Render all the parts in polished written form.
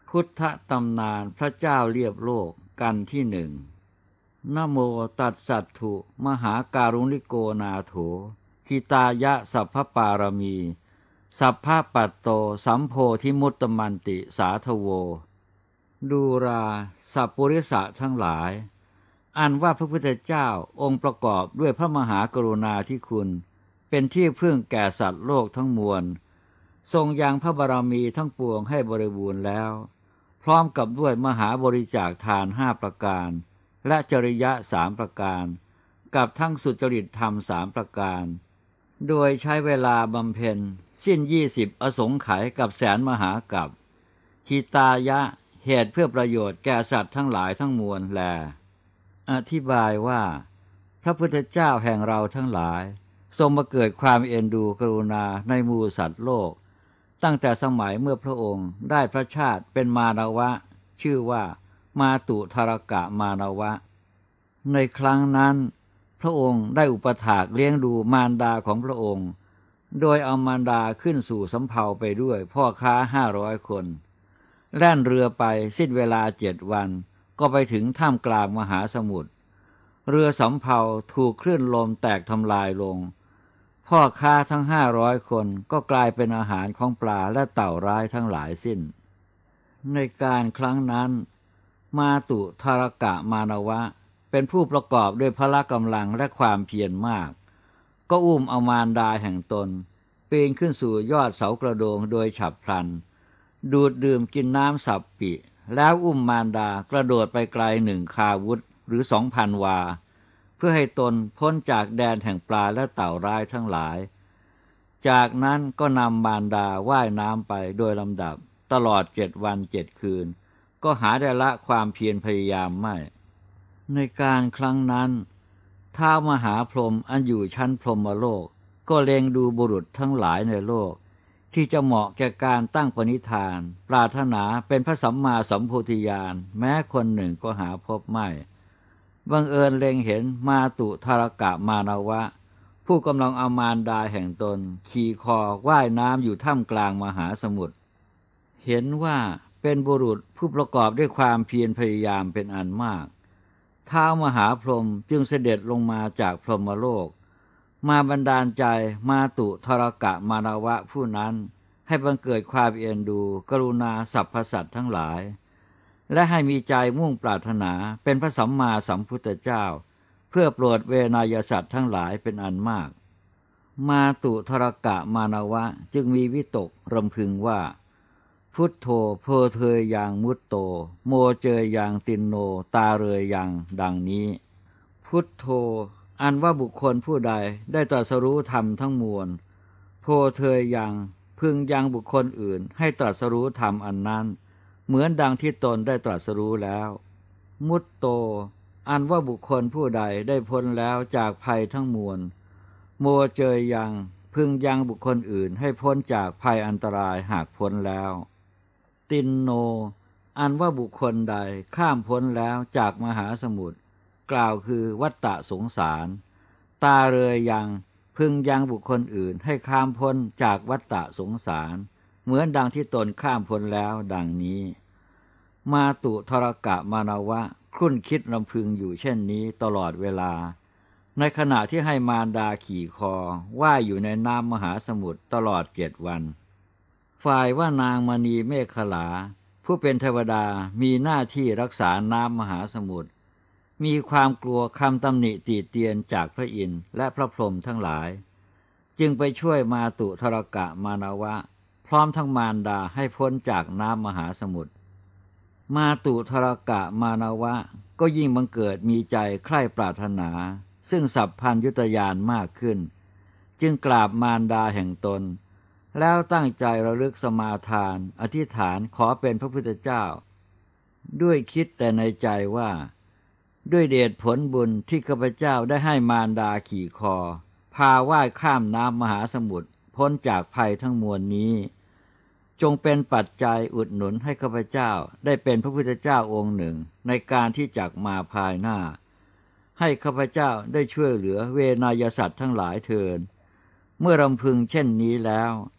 พุทธตำนานพระเจ้าเรียบโลกกันที่หนึ่งนะโมตัสสัตถุมหาการุณิโกนาโถหิตายะสัพพปารมีสัพพะปัตโตสัมโพธิมุตตมันติสาทโวดูราสัพปุริสะทั้งหลายอันว่าพระพุทธเจ้าองค์ประกอบด้วยพระมหากรุณาธิคุณเป็นที่พึ่งแก่สัตว์โลกทั้งมวลทรงยังพระบารมีทั้งปวงให้บริบูรณ์แล้วพร้อมกับด้วยมหาบริจาคทาน5ประการและจริยะ3ประการกับทั้งสุจริตธรรม3ประการโดยใช้เวลาบำเพ็ญสิ้น20อสงไขยกับแสนมหากัปหิตายะเหตุเพื่อประโยชน์แก่สัตว์ทั้งหลายทั้งมวลแลอธิบายว่าพระพุทธเจ้าแห่งเราทั้งหลายทรงมาเกิดความเอ็นดูกรุณาในหมู่สัตว์โลกตั้งแต่สมัยเมื่อพระองค์ได้พระชาติเป็นมานวะชื่อว่ามาตุทารกะมานวะในครั้งนั้นพระองค์ได้อุปถากเลี้ยงดูมารดาของพระองค์โดยเอามารดาขึ้นสู่สำเภาไปด้วยพ่อค้า500 คนแล่นเรือไปสิ้นเวลา7 วันก็ไปถึงท่ามกลางมหาสมุทรเรือสำเภาถูกคลื่นลมแตกทำลายลงพ่อค้าทั้ง500 คนก็กลายเป็นอาหารของปลาและเต่าร้ายทั้งหลายสิ้นในการครั้งนั้นมาตุทารกะมานวะเป็นผู้ประกอบด้วยพละกำลังและความเพียรมากก็อุ้มเอามารดาแห่งตนปีนขึ้นสู่ยอดเสากระโดงโดยฉับพลันดูดดื่มกินน้ำสับปิแล้วอุ้มมารดากระโดดไปไกล1 คาวุธหรือ 2,000 วาเพื่อให้ตนพ้นจากแดนแห่งปลาและเต่าร้ายทั้งหลายจากนั้นก็นำมารดาว่ายน้ำไปโดยลำดับตลอด7 วัน 7 คืนก็หาได้ละความเพียรพยายามไม่ในการครั้งนั้นท้าวมหาพรหมอันอยู่ชั้นพรหมโลกก็เล็งดูบุรุษทั้งหลายในโลกที่จะเหมาะแก่การตั้งปณิธานปรารถนาเป็นพระสัมมาสัมโพธิญาณแม้คนหนึ่งก็หาพบไม่บังเอิญเล็งเห็นมาตุทารกะมานวะผู้กำลังเอามารดาแห่งตนขี่คอว่ายน้ำอยู่ท่ามกลางมหาสมุทรเห็นว่าเป็นบุรุษผู้ประกอบด้วยความเพียรพยายามเป็นอันมากท้าวมหาพรหมจึงเสด็จลงมาจากพรหมโลกมาบันดาลใจมาตุทารกะมานวะผู้นั้นให้บังเกิดความเอ็นดูกรุณาสรรพสัตว์ทั้งหลายและให้มีใจมุ่งปรารถนาเป็นพระสัมมาสัมพุทธเจ้าเพื่อโปรดเวนยสัตว์ทั้งหลายเป็นอันมากมาตุทารกะมานวะจึงมีวิตกรำพึงว่าพุทโธโพเทยยังมุตโตโมเจยยังตินโนตาเรยยังดังนี้พุทโธอันว่าบุคคลผู้ใดได้ตรัสรู้ธรรมทั้งมวลโพเทยยังพึงยังบุคคลอื่นให้ตรัสรู้ธรรมอันนั้นเหมือนดังที่ตนได้ตรัสรู้แล้วมุตโตอันว่าบุคคลผู้ใดได้พ้นแล้วจากภัยทั้งมวลโมเจยยังพึงยังบุคคลอื่นให้พ้นจากภัยอันตรายหากพ้นแล้วตินโนอันว่าบุคคลใดข้ามพ้นแล้วจากมหาสมุทรกล่าวคือวัฏฏะสงสารตาเรยยังพึงยังบุคคลอื่นให้ข้ามพ้นจากวัฏฏะสงสารเหมือนดังที่ตนข้ามพ้นแล้วดังนี้มาตุทารกะมานวะครุ่นคิดรำพึงอยู่เช่นนี้ตลอดเวลาในขณะที่ให้มารดาขี่คอว่ายอยู่ในน้ำมหาสมุทรตลอด7 วันฝ่ายว่านางมณีเมขลาผู้เป็นเทวดามีหน้าที่รักษาน้ำมหาสมุทรมีความกลัวคำตำหนิติเตียนจากพระอินทร์และพระพรหมทั้งหลายจึงไปช่วยมาตุทารกะมานวะพร้อมทั้งมารดาให้พ้นจากน้ำมหาสมุทรมาตุทารกะมานวะก็ยิ่งบังเกิดมีใจใคร่ปรารถนาซึ่งสัพพัญญุตญาณมากขึ้นจึงกราบมารดาแห่งตนแล้วตั้งใจระลึกสมาทานอธิษฐานขอเป็นพระพุทธเจ้าด้วยคิดแต่ในใจว่าด้วยเดชผลบุญที่ข้าพเจ้าได้ให้มารดาขี่คอพาว่ายข้ามน้ำมหาสมุทรพ้นจากภัยทั้งมวลนี้จงเป็นปัจจัยอุดหนุนให้ข้าพเจ้าได้เป็นพระพุทธเจ้าองค์หนึ่งในการที่จักมาภายหน้าให้ข้าพเจ้าได้ช่วยเหลือเวนยสัตว์ทั้งหลายเถิดเมื่อรำพึงเช่นนี้แล้ว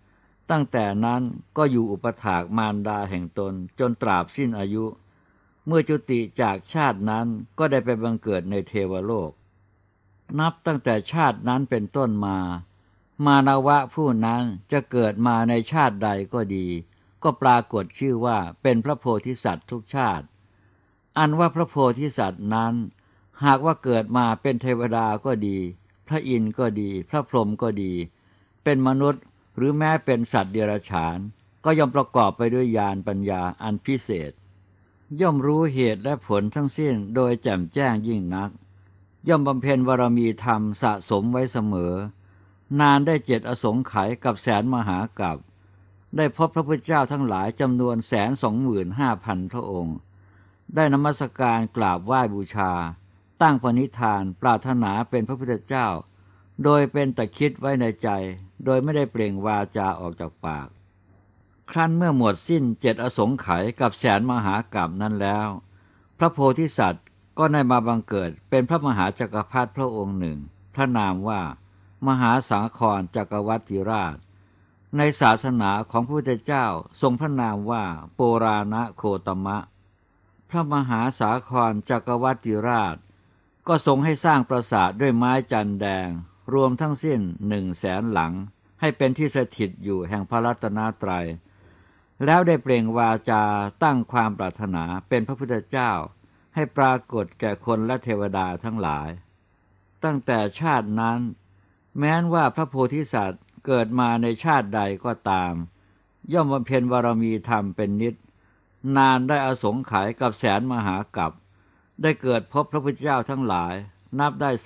ตั้งแต่นั้นก็อยู่อุปถากมารดาแห่งตนจนตราบสิ้นอายุเมื่อจุติจากชาตินั้นก็ได้ไปบังเกิดในเทวโลกนับตั้งแต่ชาตินั้นเป็นต้นมามานวะผู้นั้นจะเกิดมาในชาติใดก็ดีก็ปรากฏชื่อว่าเป็นพระโพธิสัตว์ทุกชาติอันว่าพระโพธิสัตว์นั้นหากว่าเกิดมาเป็นเทวดาก็ดีพระอินทร์ก็ดีพระพรหมก็ดีเป็นมนุษย์หรือแม้เป็นสัตว์เดรัจฉานก็ย่อมประกอบไปด้วยญาณปัญญาอันพิเศษย่อมรู้เหตุและผลทั้งสิ้นโดยแจ่มแจ้งยิ่งนักย่อมบำเพ็ญบารมีธรรมสะสมไว้เสมอนานได้7 อสงไขยกับแสนมหากัปได้พบพระพุทธเจ้าทั้งหลายจำนวน125,000 พระองค์ได้นมัสการกราบไหว้บูชาตั้งปณิธานปรารถนาเป็นพระพุทธเจ้าโดยเป็นแต่คิดไว้ในใจโดยไม่ได้เปล่งวาจาออกจากปากครั้นเมื่อหมดสิ้น7 อสงไขยกับแสนมหากัปนั้นแล้วพระโพธิสัตว์ก็ได้มาบังเกิดเป็นพระมหาจักรพรรดิพระองค์หนึ่งพระนามว่ามหาสาครจักรวรรดิราชในศาสนาของพระพุทธเจ้าทรงพระนามว่าโปราณโคตมะพระมหาสาครจักรวรรดิราชก็ทรงให้สร้างปราสาทด้วยไม้จันแดงรวมทั้งสิ้น100,000 หลังให้เป็นที่สถิตอยู่แห่งพระรัตนตรัยแล้วได้เปล่งวาจาตั้งความปรารถนาเป็นพระพุทธเจ้าให้ปรากฏแก่คนและเทวดาทั้งหลายตั้งแต่ชาตินั้นแม้นว่าพระโพธิสัตว์เกิดมาในชาติใดก็ตามย่อมบำเพ็ญบารมีธรรมเป็นนิจนานได้อสงไขยกับแสนมหากัปได้เกิดพบพระพุทธเจ้าทั้งหลายนับได้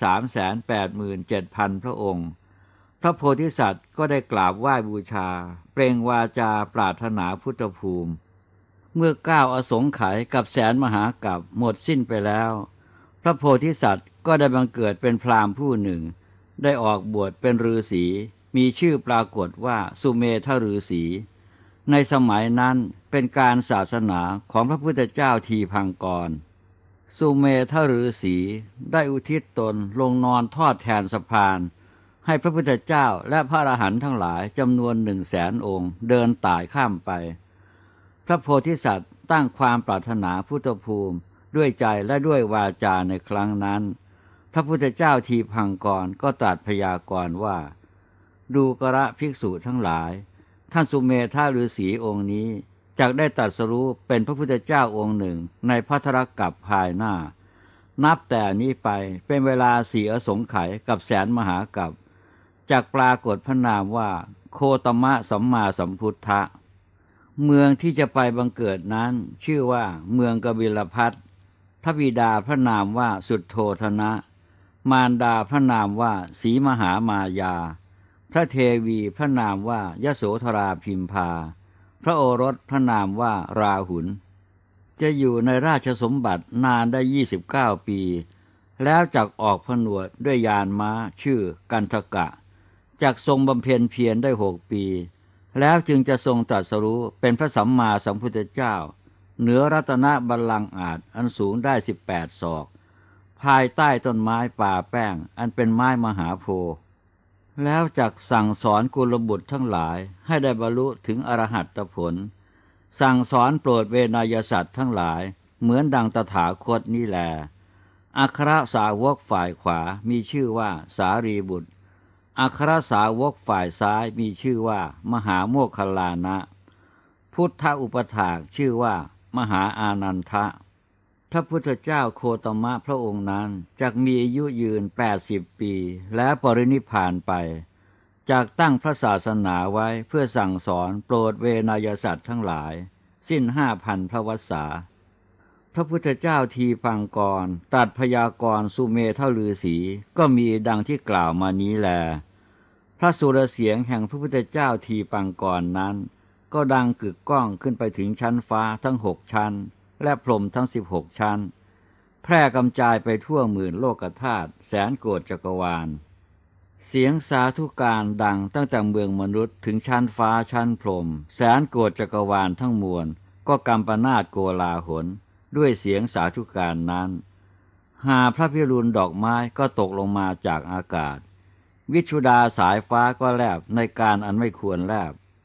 387,000 พระองค์พระโพธิสัตว์ก็ได้กราบไหว้บูชาเปล่งวาจาปรารถนาพุทธภูมิเมื่อ9 อสงไขยกับแสนมหากัปหมดสิ้นไปแล้วพระโพธิสัตว์ก็ได้บังเกิดเป็นพราหมณ์ผู้หนึ่งได้ออกบวชเป็นฤาษีมีชื่อปรากฏว่าสุเมธฤาษีในสมัยนั้นเป็นการศาสนาของพระพุทธเจ้าทีพังกรสุเมธฤาษีได้อุทิศตนลงนอนทอดแทนสะพานให้พระพุทธเจ้าและพระอรหันต์ทั้งหลายจำนวน100,000 องค์เดินต่ายข้ามไปพระโพธิสัตว์ตั้งความปรารถนาพุทธภูมิด้วยใจและด้วยวาจาในครั้งนั้นพระพุทธเจ้าทีพังกรก็ตรัสพยากรณ์ว่าดูกระภิกษุทั้งหลายท่านสุเมธฤาษีองค์นี้จักได้ตรัสรู้เป็นพระพุทธเจ้าองค์หนึ่งในภัทรกัปภายหน้านับแต่นี้ไปเป็นเวลา4 อสงไขยกับแสนมหากัปจักปรากฏพระนามว่าโคตมะสัมมาสัมพุทธะเมืองที่จะไปบังเกิดนั้นชื่อว่าเมืองกบิลพัสสพระบิดาพระนามว่าสุทโธทนะมารดาพระนามว่าศรีมหามายาพระเทวีพระนามว่ายโสธราพิมพาพระโอรสพระนามว่าราหุลจะอยู่ในราชสมบัตินานได้29 ปีแล้วจักออกผนวดด้วยยานม้าชื่อกันทกะจักทรงบำเพ็ญเพียรได้6 ปีแล้วจึงจะทรงตรัสรู้เป็นพระสัมมาสัมพุทธเจ้าเหนือรัตนบัลลังก์อาจอันสูงได้18 ศอกภายใต้ต้นไม้ป่าแป้งอันเป็นไม้มหาโพธิ์แล้วจักสั่งสอนกุลบุตรทั้งหลายให้ได้บรรลุถึงอรหัตผลสั่งสอนโปรดเวนยสัตว์ทั้งหลายเหมือนดังตถาคตนี้แลอัครสาวกฝ่ายขวามีชื่อว่าสารีบุตรอัครสาวกฝ่ายซ้ายมีชื่อว่ามหาโมคคัลลานะพุทธอุปถากชื่อว่ามหาอานันทะพระพุทธเจ้าโคตมะพระองค์นั้นจักมีอายุยืน80 ปีและปรินิพพานไปจากตั้งพระศาสนาไว้เพื่อสั่งสอนโปรดเวนยสัตว์ทั้งหลายสิ้น5,000 พระวรรษาพระพุทธเจ้าทีพังกรตรัสพยากรณ์สุเมธฤาษีก็มีดังที่กล่าวมานี้แลพระสุรเสียงแห่งพระพุทธเจ้าทีพังกรนั้นก็ดังกึกก้องขึ้นไปถึงชั้นฟ้าทั้ง6 ชั้นและพรหมทั้ง16 ชั้นแพร่กำจายไปทั่วหมื่นโลกธาตุแสนโกฏจักรวาลเสียงสาธุการดังตั้งแต่เมืองมนุษย์ถึงชั้นฟ้าชั้นพรหมแสนโกฏจักรวาลทั้งมวลก็กำปนาฏโกลาหลด้วยเสียงสาธุการนั้นหาพระพิรุณดอกไม้ก็ตกลงมาจากอากาศวิชุดาสายฟ้าก็แลบในการอันไม่ควรแลบ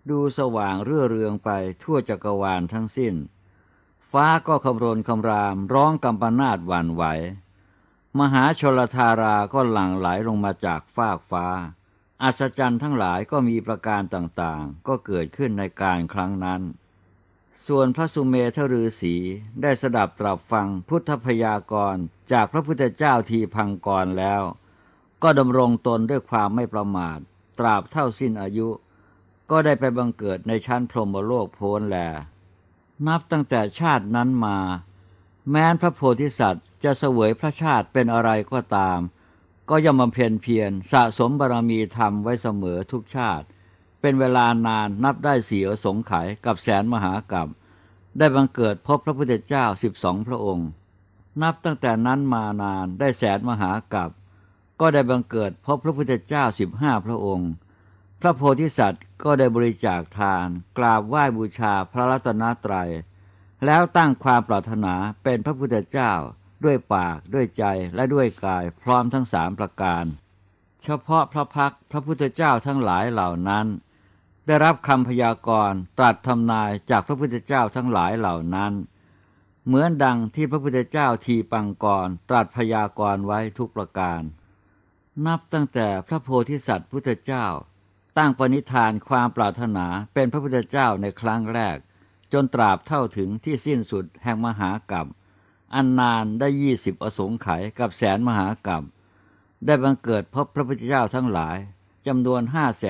ดูสว่างเรื่อเรืองไปทั่วจักรวาลทั้งสิ้นฟ้าก็คำรนคำรามร้องกำปนาตหวั่นไหวมหาชลธาราก็หลั่งไหลลงมาจากฟากฟ้าอัศจรรย์ทั้งหลายก็มีประการต่างๆก็เกิดขึ้นในการครั้งนั้นส่วนพระสุเมธฤาษีได้สดับตรับฟังพุทธพยากรณ์จากพระพุทธเจ้าทีพังกรแล้วก็ดำรงตนด้วยความไม่ประมาทตราบเท่าสิ้นอายุก็ได้ไปบังเกิดในชั้นพรหมโลกโพ้นแลนับตั้งแต่ชาตินั้นมาแม้นพระโพธิสัตว์จะเสวยพระชาติเป็นอะไรก็ตามก็ย่อมบำเพ็ญเพียรสะสมบารมีธรรมไว้เสมอทุกชาติเป็นเวลานานนับได้4 อสงไขยกับแสนมหากัปได้บังเกิดพบพระพุทธเจ้า12 พระองค์นับตั้งแต่นั้นมานานได้แสนมหากัปก็ได้บังเกิดพบพระพุทธเจ้า15 พระองค์พระโพธิสัตว์ก็ได้บริจาคทานกราบไหว้บูชาพระรัตนตรัยแล้วตั้งความปรารถนาเป็นพระพุทธเจ้าด้วยปากด้วยใจและด้วยกายพร้อมทั้ง3 ประการเฉพาะพระพักพระพุทธเจ้าทั้งหลายเหล่านั้นได้รับคำพยากรณ์ตรัสทำนายจากพระพุทธเจ้าทั้งหลายเหล่านั้นเหมือนดังที่พระพุทธเจ้าทีปังกรตรัสพยากรณ์ไว้ทุกประการนับตั้งแต่พระโพธิสัตว์พุทธเจ้าตั้งปณิธานความปรารถนาเป็นพระพุทธเจ้าในครั้งแรกจนตราบเท่าถึงที่สิ้นสุดแห่งมหากัปอันนานได้20 อสงไขยกับแสนมหากัปได้บังเกิดพบพระพุทธเจ้าทั้งหลายจำนวน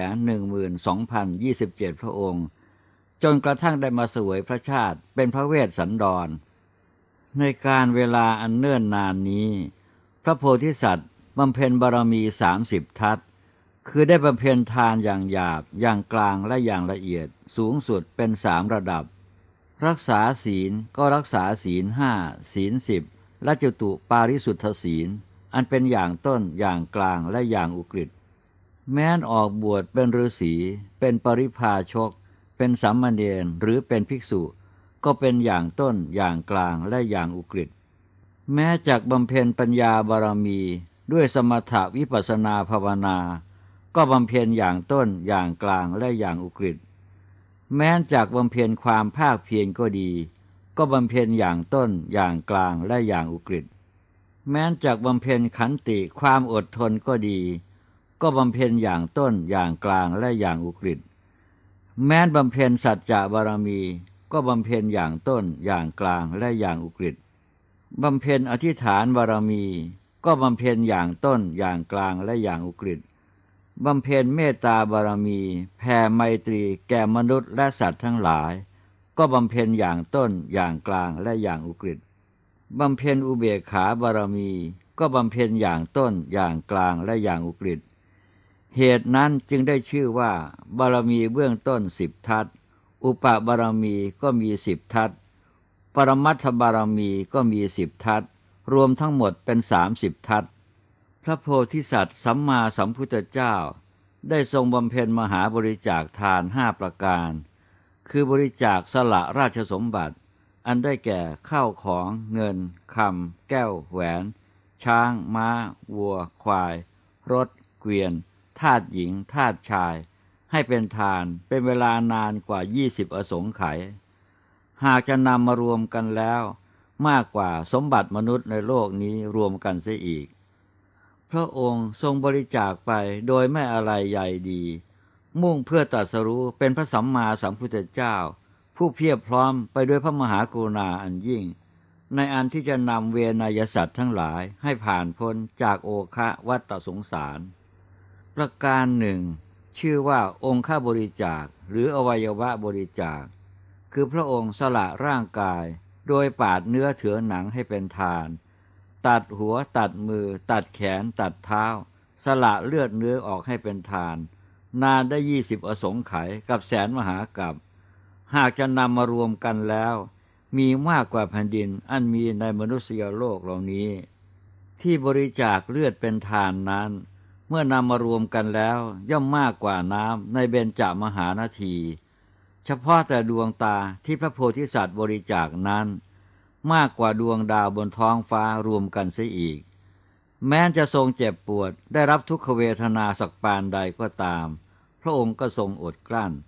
512,027 พระองค์จนกระทั่งได้มาเสวยพระชาติเป็นพระเวสสันดรในการเวลาอันเนิ่นนานนี้พระโพธิสัตว์บำเพ็ญบารมี30 ทัศคือได้บำเพ็ญทานอย่างหยาบอย่างกลางและอย่างละเอียดสูงสุดเป็น3 ระดับรักษาศีลก็รักษาศีล5ศีล10และจตุปาริสุทธศีลอันเป็นอย่างต้นอย่างกลางและอย่างอุกฤษแม้นออกบวชเป็นฤาษีเป็นปริพาชกเป็นสามเณรหรือเป็นภิกษุก็เป็นอย่างต้นอย่างกลางและอย่างอุกฤษแม้จากบำเพ็ญปัญญาบารมีด้วยสมถะวิปัสสนาภาวนาก็บำเพ็ญอย่างต้นอย่างกลางและอย่างอุกฤษแม้จากบำเพ็ญความภาคเพียรก็ดีก็บำเพ็ญอย่างต้นอย่างกลางและอย่างอุกฤษแม้จากบำเพ็ญขันติความอดทนก็ดีก็บำเพ็ญอย่างต้นอย่างกลางและอย่างอุกฤษแม้บำเพ็ญสัจจะบารมีก็บำเพ็ญอย่างต้นอย่างกลางและอย่างอุกฤษบำเพ็ญอธิษฐานบารมีก็บำเพ็ญอย่างต้นอย่างกลางและอย่างอุกฤษบำเพ็ญเมตตาบารมีแผ่ไมตรีแก่มนุษย์และสัตว์ทั้งหลายก็บำเพ็ญอย่างต้นอย่างกลางและอย่างอุกฤษบำเพ็ญอุเบกขาบารมีก็บำเพ็ญอย่างต้นอย่างกลางและอย่างอุกฤษเหตุนั้นจึงได้ชื่อว่าบารมีเบื้องต้น10 ทัศอุปบารมีก็มี10 ทัศปรมัตถบารมีก็มี10 ทัศรวมทั้งหมดเป็น30 ทัศพระโพธิสัตว์สัมมาสัมพุทธเจ้าได้ทรงบำเพ็ญมหาบริจาคทาน5 ประการคือบริจาคสละราชสมบัติอันได้แก่ข้าวของเงินคำแก้วแหวนช้างม้าวัวควายรถเกวียนทาสหญิงทาสชายให้เป็นทานเป็นเวลานานกว่า20 อสงไขยหากจะนำมารวมกันแล้วมากกว่าสมบัติมนุษย์ในโลกนี้รวมกันเสียอีกพระองค์ทรงบริจาคไปโดยไม่อะไรใหญ่ดีมุ่งเพื่อตรัสรู้เป็นพระสัมมาสัมพุทธเจ้าผู้เพียบพร้อมไปด้วยพระมหากรุณาอันยิ่งในอันที่จะนำเวนยสัตว์ทั้งหลายให้ผ่านพ้นจากโอคะวัฏสงสารประการหนึ่งชื่อว่าองค์บริจาคหรืออวัยวะบริจาคคือพระองค์สละร่างกายโดยปาดเนื้อเถือหนังให้เป็นทานตัดหัวตัดมือตัดแขนตัดเท้าสละเลือดเนื้อออกให้เป็นทานนานได้20 อสงไขยกับแสนมหากัปหากจะนำมารวมกันแล้วมีมากกว่าแผ่นดินอันมีในมนุษยโลกเหล่านี้ที่บริจาคเลือดเป็นทานนั้นเมื่อนำมารวมกันแล้วย่อมมากกว่าน้ำในเบญจมหานาทีเฉพาะแต่ดวงตาที่พระโพธิสัตว์บริจาคนั้นมากกว่าดวงดาวบนท้องฟ้ารวมกันเสียอีกแม้จะทรงเจ็บปวดได้รับทุกขเวทนาสักปานใดก็ตามพระองค์ก็ทรงอดกลั้น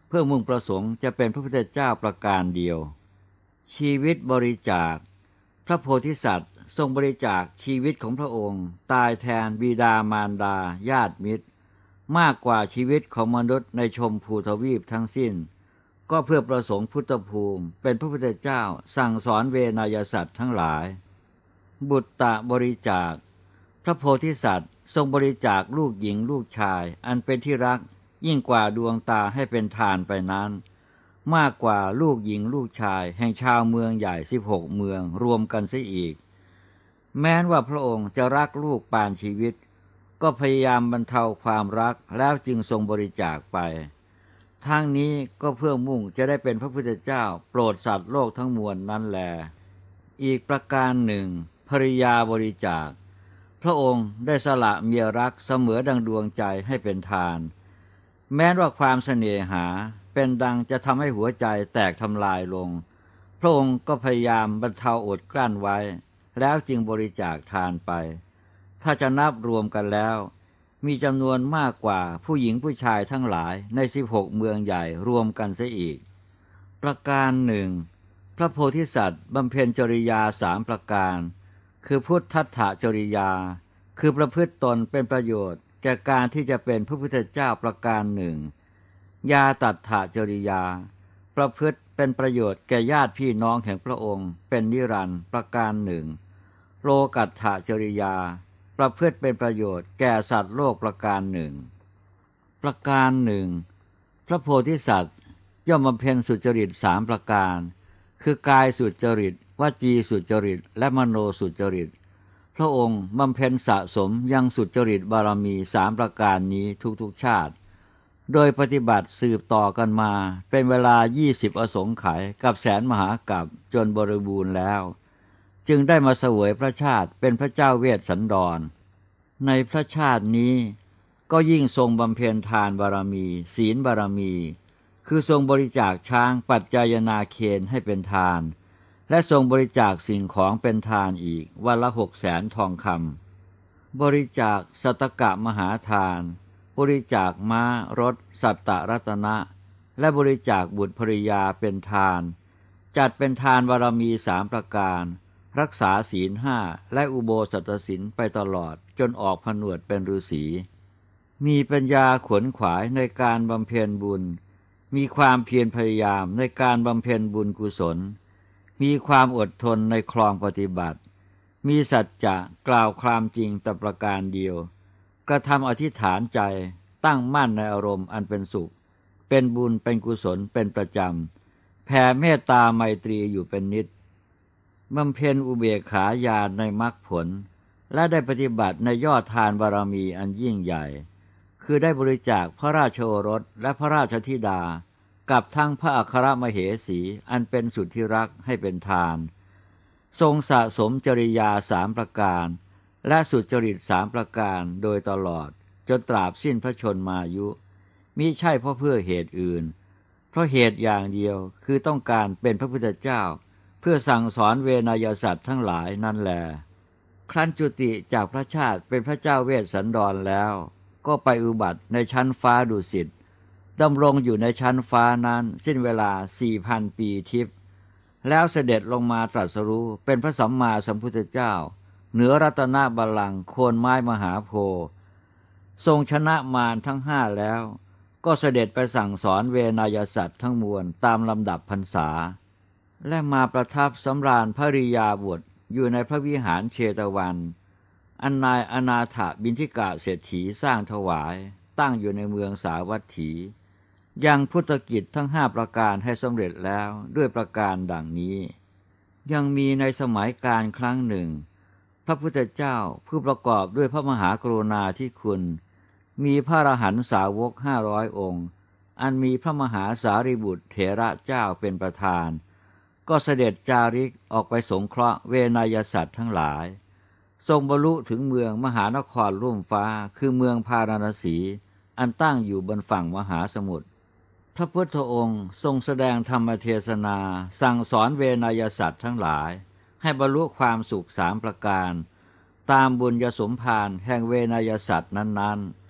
เพื่อมุ่งประสงค์จะเป็นพระพุทธเจ้าประการเดียวชีวิตบริจาคพระโพธิสัตว์ทรงบริจาคชีวิตของพระองค์ตายแทนบิดามารดาญาติมิตรมากกว่าชีวิตของมนุษย์ในชมพูทวีปทั้งสิ้นก็เพื่อประสงค์พุทธภูมิเป็นพระพุทธเจ้าสั่งสอนเวนยสัตว์ทั้งหลายบุตตะบริจาคพระโพธิสัตว์ทรงบริจาคลูกหญิงลูกชายอันเป็นที่รักยิ่งกว่าดวงตาให้เป็นทานไปนั้นมากกว่าลูกหญิงลูกชายแห่งชาวเมืองใหญ่16เมืองรวมกันเสียอีกแม้ว่าพระองค์จะรักลูกปานชีวิตก็พยายามบรรเทาความรักแล้วจึงทรงบริจาคไปทั้งนี้ก็เพื่อมุ่งจะได้เป็นพระพุทธเจ้าโปรดสัตว์โลกทั้งมวลนั้นแลอีกประการหนึ่งภริยาบริจาคพระองค์ได้สละเมียรักเสมอดังดวงใจให้เป็นทานแม้ว่าความเสน่หาเป็นดังจะทำให้หัวใจแตกทำลายลงพระองค์ก็พยายามบรรเทาอดกลั้นไว้แล้วจึงบริจาคทานไปถ้าจะนับรวมกันแล้วมีจำนวนมากกว่าผู้หญิงผู้ชายทั้งหลายใน16เมืองใหญ่รวมกันเสียอีกประการหนึ่งพระโพธิสัตว์บำเพ็ญจริยา3ประการคือพุทธัตถจริยาคือประพฤติตนเป็นประโยชน์แก่การที่จะเป็นพระพุทธเจ้าประการหนึ่งญาตัฏฐจริยาประพฤติเป็นประโยชน์แก่ญาติพี่น้องแห่งพระองค์เป็นนิรันดร์ประการหนึ่งโลกัตถจริยาประพฤติเป็นประโยชน์แก่สัตว์โลกประการหนึ่งประการหนึ่งพระโพธิสัตว์ย่อมบำเพ็ญสุจริต3ประการคือกายสุจริตวจีสุจริตและมโนสุจริตพระองค์บำเพ็ญสะสมยังสุจริตบารมี3ประการนี้ทุกๆชาติโดยปฏิบัติสืบต่อกันมาเป็นเวลา20อสงไขยกับแสนมหากัปจนบริบูรณ์แล้วจึงได้มาเสวยพระชาติเป็นพระเจ้าเวสสันดรในพระชาตินี้ก็ยิ่งทรงบำเพ็ญทานบารมีศีลบารมีคือทรงบริจาคช้างปัจจายนาเคนให้เป็นทานและทรงบริจาคสิ่งของเป็นทานอีกวันละ600,000 ทองคำบริจาคสัตตกะมหาทานบริจาคม้ารถสัตตรัตนะและบริจาคบุตรภริยาเป็นทานจัดเป็นทานบารมี3ประการรักษาศีล5และอุโบสถศีลไปตลอดจนออกผนวดเป็นฤาษีมีปัญญาขวนขวายในการบำเพ็ญบุญมีความเพียรพยายามในการบำเพ็ญบุญกุศลมีความอดทนในครองปฏิบัติมีสัจจะกล่าวความจริงแต่ประการเดียวกระทำอธิษฐานใจตั้งมั่นในอารมณ์อันเป็นสุขเป็นบุญเป็นกุศลเป็นประจำแผ่เมตตาไมตรีอยู่เป็นนิจบำเพ็ญอุเบกขาญาณในมรรคผลและได้ปฏิบัติในยอดทานบารมีอันยิ่งใหญ่คือได้บริจาคพระราชโอรสและพระราชธิดากับทั้งพระอัครมเหสีอันเป็นสุดที่รักให้เป็นทานทรงสะสมจริยา3ประการและสุจริต3ประการโดยตลอดจนตราบสิ้นพระชนมายุมิใช่เพราะเพื่อเหตุอื่นเพราะเหตุอย่างเดียวคือต้องการเป็นพระพุทธเจ้าเพื่อสั่งสอนเวนยสัตว์ทั้งหลายนั่นแลครั้นจุติจากพระชาติเป็นพระเจ้าเวสสันดรแล้วก็ไปอุบัติในชั้นฟ้าดุสิตดำรงอยู่ในชั้นฟ้านั้นสิ้นเวลา 4,000 ปีทิพย์แล้วเสด็จลงมาตรัสรู้เป็นพระสัมมาสัมพุทธเจ้าเหนือรัตนบัลลังก์โคนไม้มหาโพธิ์ทรงชนะมารทั้ง5แล้วก็เสด็จไปสั่งสอนเวนยสัตว์ทั้งมวลตามลำดับพรรษาและมาประทับสำราญภริยาบุตรอยู่ในพระวิหารเชตวันอันนายอนาถบิณฑิกะเศรษฐีสร้างถวายตั้งอยู่ในเมืองสาวัตถียังพุทธกิจทั้ง5ประการให้สำเร็จแล้วด้วยประการดังนี้ยังมีในสมัยการครั้งหนึ่งพระพุทธเจ้าผู้ประกอบด้วยพระมหากรุณาธิคุณมีพระอรหันตสาวก500 องค์อันมีพระมหาสารีบุตรเถระเจ้าเป็นประธานก็เสด็จจาริกออกไปสงเคราะห์เวนยสัตว์ทั้งหลายทรงบรรลุถึงเมืองมหานครลุ่มฟ้าคือเมืองพาราณสีอันตั้งอยู่บนฝั่งมหาสมุทรพระพุทธองค์ทรงแสดงธรรมเทศนาสั่งสอนเวนยสัตว์ทั้งหลายให้บรรลุความสุข3ประการตามบุญยสมภารแห่งเวนยสัตว์นั้นๆ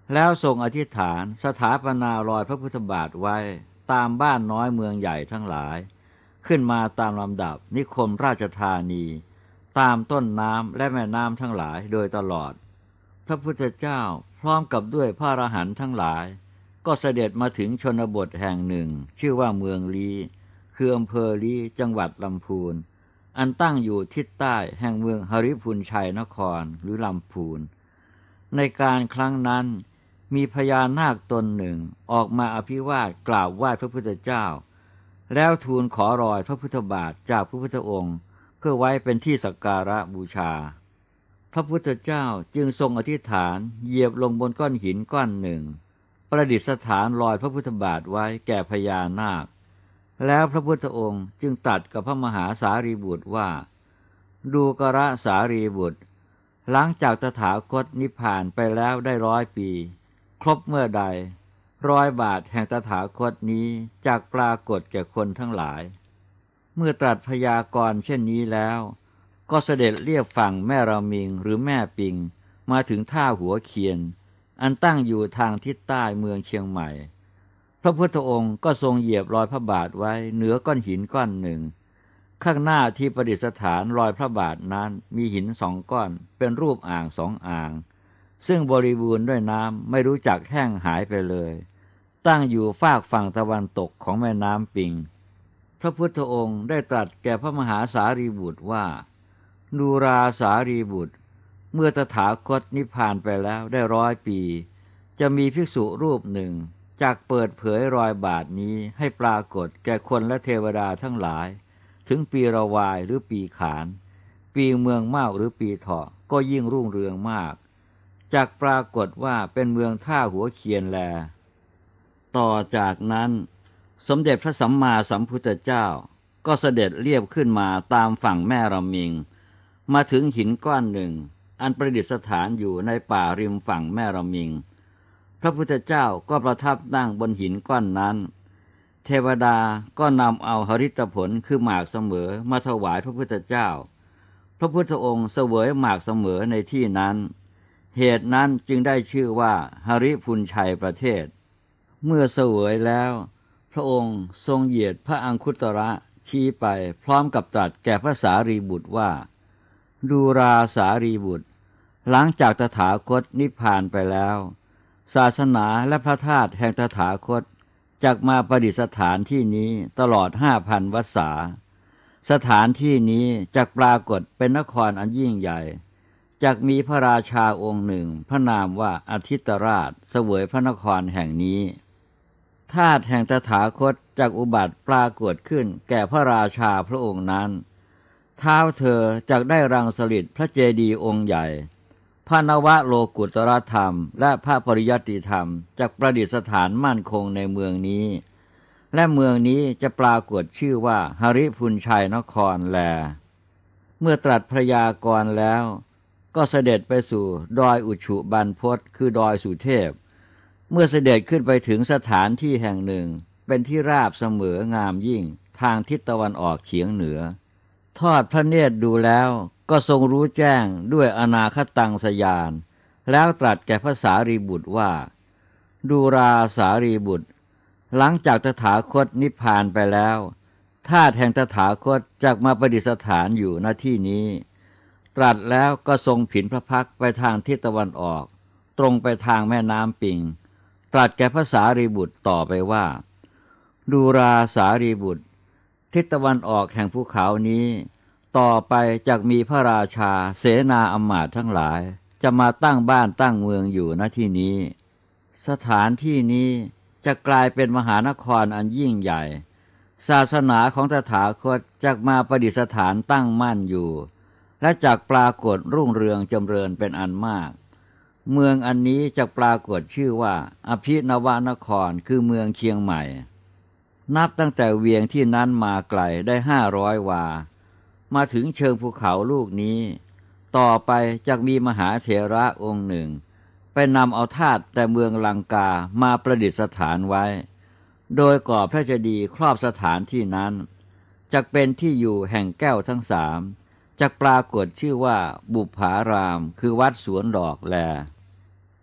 แล้วทรงอธิษฐานสถาปนารอยพระพุทธบาทไว้ตามบ้านน้อยเมืองใหญ่ทั้งหลายขึ้นมาตามลำดับนิคมราชธานีตามต้นน้ำและแม่น้ำทั้งหลายโดยตลอดพระพุทธเจ้าพร้อมกับด้วยพระอรหันต์ทั้งหลายก็เสด็จมาถึงชนบทแห่งหนึ่งชื่อว่าเมืองลีคืออำเภอลีจังหวัดลำพูนอันตั้งอยู่ทิศใต้แห่งเมืองหฤพูนชัยนครหรือลำพูนในการครั้งนั้นมีพญานาคตนหนึ่งออกมาอภิวาทกราบไหว้พระพุทธเจ้าแล้วทูลขอรอยพระพุทธบาทจากพระพุทธองค์เพื่อไว้เป็นที่สักการะบูชาพระพุทธเจ้าจึงทรงอธิษฐานเหยียบลงบนก้อนหินก้อนหนึ่งประดิษฐานรอยพระพุทธบาทไว้แก่พญานาคแล้วพระพุทธองค์จึงตรัสกับพระมหาสารีบุตรว่าดูกระสารีบุตรหลังจากตถาคตนิพพานไปแล้วได้100 ปีครบเมื่อใด100 บาทแห่งตถาคตนี้จักปรากฏแก่คนทั้งหลายเมื่อตรัสพยากรณ์เช่นนี้แล้วก็เสด็จเรียบฝั่งแม่ระมิงหรือแม่ปิงมาถึงท่าหัวเคียนอันตั้งอยู่ทางทิศใต้เมืองเชียงใหม่พระพุทธองค์ก็ทรงเหยียบรอยพระบาทไว้เหนือก้อนหินก้อนหนึ่งข้างหน้าที่ประดิษฐานรอยพระบาทนั้นมีหิน2 ก้อนเป็นรูปอ่าง2 อ่างซึ่งบริบูรณ์ด้วยน้ำไม่รู้จักแห้งหายไปเลยตั้งอยู่ฝากฝั่งตะวันตกของแม่น้ำปิงพระพุทธองค์ได้ตรัสแก่พระมหาสารีบุตรว่าดูราสารีบุตรเมื่อตถาคตนิพพานไปแล้วได้100 ปีจะมีภิกษุรูปหนึ่งจักเปิดเผยรอยบาทนี้ให้ปรากฏแก่คนและเทวดาทั้งหลายถึงปีระวายหรือปีขานปีเมืองเม่าหรือปีเถาะก็ยิ่งรุ่งเรืองมากจักปรากฏว่าเป็นเมืองท่าหัวเคียนแลต่อจากนั้นสมเด็จพระสัมมาสัมพุทธเจ้าก็เสด็จเลียบขึ้นมาตามฝั่งแม่ระมิงมาถึงหินก้อนหนึ่งอันประดิษฐานอยู่ในป่าริมฝั่งแม่ระมิงพระพุทธเจ้าก็ประทับนั่งบนหินก้อนนั้นเทวดาก็นำเอาหฤตผลคือหมากเสมอมาถวายพระพุทธเจ้าพระพุทธองค์เสวยหมากเสมอในที่นั้นเหตุนั้นจึงได้ชื่อว่าหฤพูนชัยประเทศเมื่อเสวยแล้วพระองค์ทรงเหยียดพระอังคุตระชี้ไปพร้อมกับตรัสแก่พระสารีบุตรว่าดูราสารีบุตรหลังจากตถาคตนิพพานไปแล้วศาสนาและพระธาตุแห่งตถาคตจักมาประดิษฐานที่นี้ตลอด5,000 วรรษาสถานที่นี้จักปรากฏเป็นนครอันยิ่งใหญ่จักมีพระราชาองค์หนึ่งพระนามว่าอทิตราชเสวยพระนครแห่งนี้ธาตุแห่งตถาคตจักอุบัติปรากฏขึ้นแก่พระราชาพระองค์นั้นเท้าเธอจักได้รังสฤษฎิพระเจดีย์องค์ใหญ่พระนวโลกุตรธรรมและพระปริยัติธรรมจักประดิษฐานมั่นคงในเมืองนี้และเมืองนี้จะปรากฏชื่อว่าหฤพูนชัยนครแลเมื่อตรัสพยากรณ์แล้วก็เสด็จไปสู่ดอยอุชุบรรพตคือดอยสุเทพเมื่อเสด็จขึ้นไปถึงสถานที่แห่งหนึ่งเป็นที่ราบเสมองามยิ่งทางทิศตะวันออกเฉียงเหนือทอดพระเนตรดูแล้วก็ทรงรู้แจ้งด้วยอนาคตังสยานแล้วตรัสแก่พระสารีบุตรว่าดูราสารีบุตรหลังจากตถาคตนิพพานไปแล้วธาตุแห่งตถาคตจักมาประดิษฐานอยู่ณที่นี้ตรัสแล้วก็ทรงผินพระพักตร์ไปทางทิศตะวันออกตรงไปทางแม่น้ำปิงตรัสแก่พระสารีบุตรต่อไปว่าดูราสารีบุตรทิศตะวันออกแห่งภูเขานี้ต่อไปจักมีพระราชาเสนาอำมาตย์ทั้งหลายจะมาตั้งบ้านตั้งเมืองอยู่ณที่นี้สถานที่นี้จะกลายเป็นมหานครอันยิ่งใหญ่ศาสนาของตถาคตจักมาประดิษฐานตั้งมั่นอยู่และจักปรากฏรุ่งเรืองจำเริญเป็นอันมากเมืองอันนี้จักปรากฏชื่อว่าอภินวนครคือเมืองเชียงใหม่นับตั้งแต่เวียงที่นั้นมาไกลได้500 วามาถึงเชิงภูเขาลูกนี้ต่อไปจักมีมหาเถระองค์หนึ่งไปนำเอาธาตุแต่เมืองลังกามาประดิษฐานไว้โดยก่อพระเจดีย์ครอบสถานที่นั้นจักเป็นที่อยู่แห่งแก้วทั้ง3จักปรากฏชื่อว่าบุปผารามคือวัดสวนดอกแล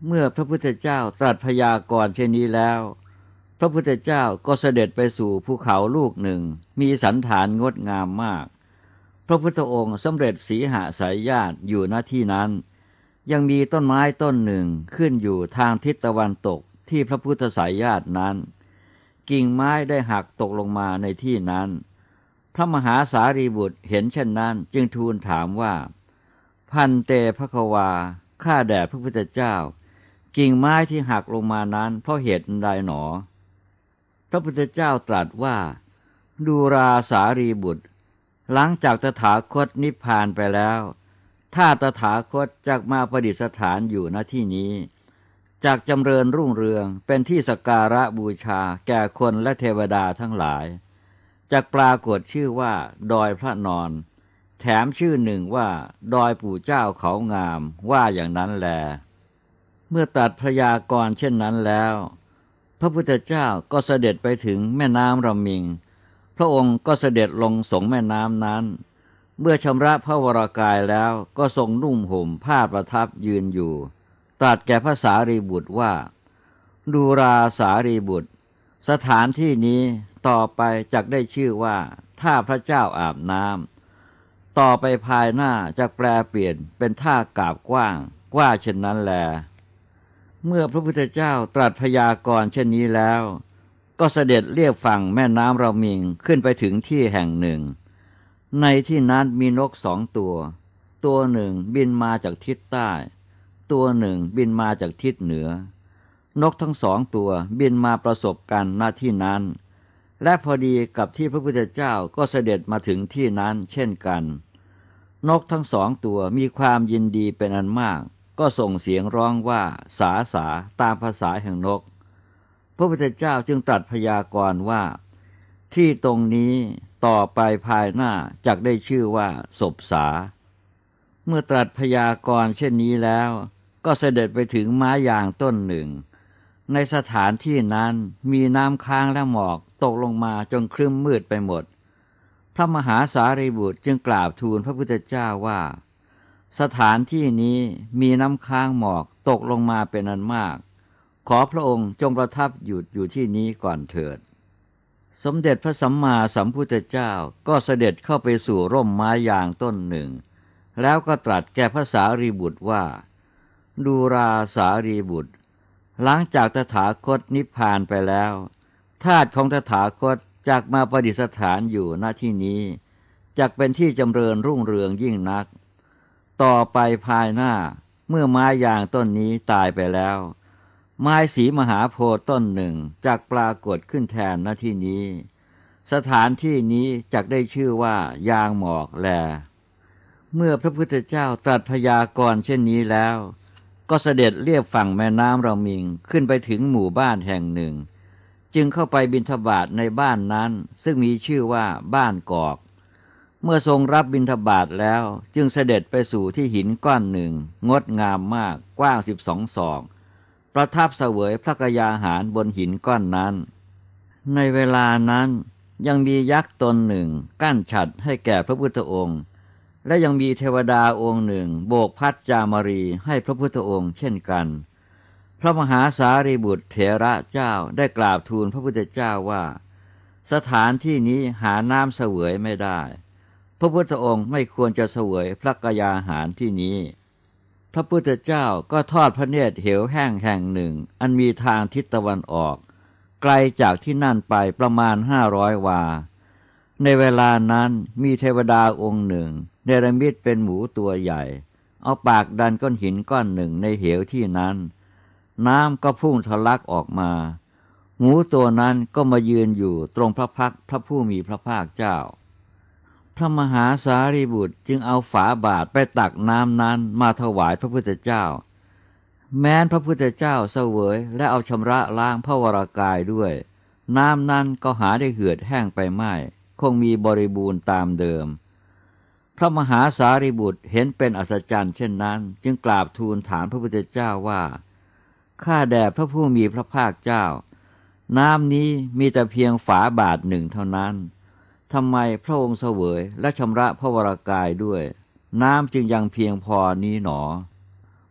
เมื่อพระพุทธเจ้าตรัสพยากรณ์เช่นนี้แล้วพระพุทธเจ้าก็เสด็จไปสู่ภูเขาลูกหนึ่งมีสันฐานงดงามมากพระพุทธองค์สำเร็จสีหสายญาติอยู่ณที่นั้นยังมีต้นไม้ต้นหนึ่งขึ้นอยู่ทางทิศตะวันตกที่พระพุทธสายญาตินั้นกิ่งไม้ได้หักตกลงมาในที่นั้นพระมหาสารีบุตรเห็นเช่นนั้นจึงทูลถามว่าพันเตภควาข้าแด่พระพุทธเจ้ากิ่งไม้ที่หักลงมานั้นเพราะเหตุใดหนอพระพุทธเจ้าตรัสว่าดูราสารีบุตรหลังจากตถาคตนิพพานไปแล้วถ้าตถาคตจักมาประดิษฐานอยู่ณที่นี้จักจำเริญรุ่งเรืองเป็นที่สักการะบูชาแก่คนและเทวดาทั้งหลายจักปรากฏชื่อว่าดอยพระนอนแถมชื่อหนึ่งว่าดอยปู่เจ้าเขางามว่าอย่างนั้นแลเมื่อตรัสพยากรณ์เช่นนั้นแล้วพระพุทธเจ้าก็เสด็จไปถึงแม่น้ำระมิงพระองค์ก็เสด็จลงสงแม่น้ำนั้นเมื่อชำระพระวรกายแล้วก็ทรงนุ่งห่มผ้าประทับยืนอยู่ตรัสแก่พระสารีบุตรว่าดูราสารีบุตรสถานที่นี้ต่อไปจักได้ชื่อว่าท่าพระเจ้าอาบน้ำต่อไปภายหน้าจักแปลเปลี่ยนเป็นท่ากาบกว้างว่าเช่นนั้นแลเมื่อพระพุทธเจ้าตรัสพยากรณ์เช่นนี้แล้วก็เสด็จเลียบฝั่งแม่น้ำระมิงขึ้นไปถึงที่แห่งหนึ่งในที่นั้นมีนกสองตัวตัวหนึ่งบินมาจากทิศใต้ตัวหนึ่งบินมาจากทิศเหนือนกทั้งสองตัวบินมาประสบกันณที่นั้นและพอดีกับที่พระพุทธเจ้าก็เสด็จมาถึงที่นั้นเช่นกันนกทั้งสองตัวมีความยินดีเป็นอันมากก็ส่งเสียงร้องว่าสาสาตามภาษาแห่งนกพระพุทธเจ้าจึงตรัสพยากรณ์ว่าที่ตรงนี้ต่อไปภายหน้าจักได้ชื่อว่าศพสาเมื่อตรัสพยากรณ์เช่นนี้แล้วก็เสด็จไปถึงไม้ยางต้นหนึ่งในสถานที่นั้นมีน้ำค้างและหมอกตกลงมาจนครึ้มมืดไปหมดพระมหาสารีบุตรจึงกราบทูลพระพุทธเจ้าว่าสถานที่นี้มีน้ำค้างหมอกตกลงมาเป็นอันมากขอพระองค์จงประทับหยุดอยู่ที่นี้ก่อนเถิดสมเด็จพระสัมมาสัมพุทธเจ้าก็เสด็จเข้าไปสู่ร่มไม้ยางต้นหนึ่งแล้วก็ตรัสแก่พระสารีบุตรว่าดูราสารีบุตรหลังจากตถาคตนิพพานไปแล้วธาตุของตถาคตจักมาประดิษฐานอยู่ณที่นี้จักเป็นที่จำเริญรุ่งเรืองยิ่งนักต่อไปภายหน้าเมื่อไม้ยางต้นนี้ตายไปแล้วไม้สีมหาโพธิ์ต้นหนึ่งจักปรากฏขึ้นแทนณที่นี้สถานที่นี้จักได้ชื่อว่ายางหมอกแลเมื่อพระพุทธเจ้าตรัสพยากรณ์เช่นนี้แล้วก็เสด็จเลียบฝั่งแม่น้ำระมิงขึ้นไปถึงหมู่บ้านแห่งหนึ่งจึงเข้าไปบิณฑบาตในบ้านนั้นซึ่งมีชื่อว่าบ้านกอกเมื่อทรงรับบิณฑบาตแล้วจึงเสด็จไปสู่ที่หินก้อนหนึ่งงดงามมากกว้าง12 ศอกประทับเสวยพระกยาหารบนหินก้อนนั้นในเวลานั้นยังมียักษ์ตนหนึ่งกั้นฉัตรให้แก่พระพุทธองค์และยังมีเทวดาองค์หนึ่งโบกพัดจามรีให้พระพุทธองค์เช่นกันพระมหาสารีบุตรเถระเจ้าได้กราบทูลพระพุทธเจ้าว่าสถานที่นี้หาน้ำเสวยไม่ได้พระพุทธองค์ไม่ควรจะเสวยพระกยาหารที่นี้พระพุทธเจ้าก็ทอดพระเนตรเหวแห้งแห่งหนึ่งอันมีทางทิศตะวันออกไกลจากที่นั่นไปประมาณ500 วาในเวลานั้นมีเทวดาองค์หนึ่งเนรมิตเป็นหมูตัวใหญ่เอาปากดันก้อนหินก้อนหนึ่งในเหวที่นั้นน้ำก็พุ่งทะลักออกมาหมูตัวนั้นก็มายืนอยู่ตรงพระพักตร์พระผู้มีพระภาคเจ้าพระมหาสารีบุตรจึงเอาฝาบาตรไปตักน้ำนั้นมาถวายพระพุทธเจ้าแม้นพระพุทธเจ้าเสวยและเอาชำระล้างพระวรากายด้วยน้ำนั้นก็หาได้เหือดแห้งไปไม่คงมีบริบูรณ์ตามเดิมพระมหาสารีบุตรเห็นเป็นอัศจรรย์เช่นนั้นจึงกราบทูลถามพระพุทธเจ้าว่าข้าแด่พระผู้มีพระภาคเจ้าน้ำนี้มีแต่เพียงฝาบาตรหนึ่งเท่านั้นทำไมพระองค์เสวยและชำระพระวรากายด้วยน้ำจึงยังเพียงพอนี้หนอ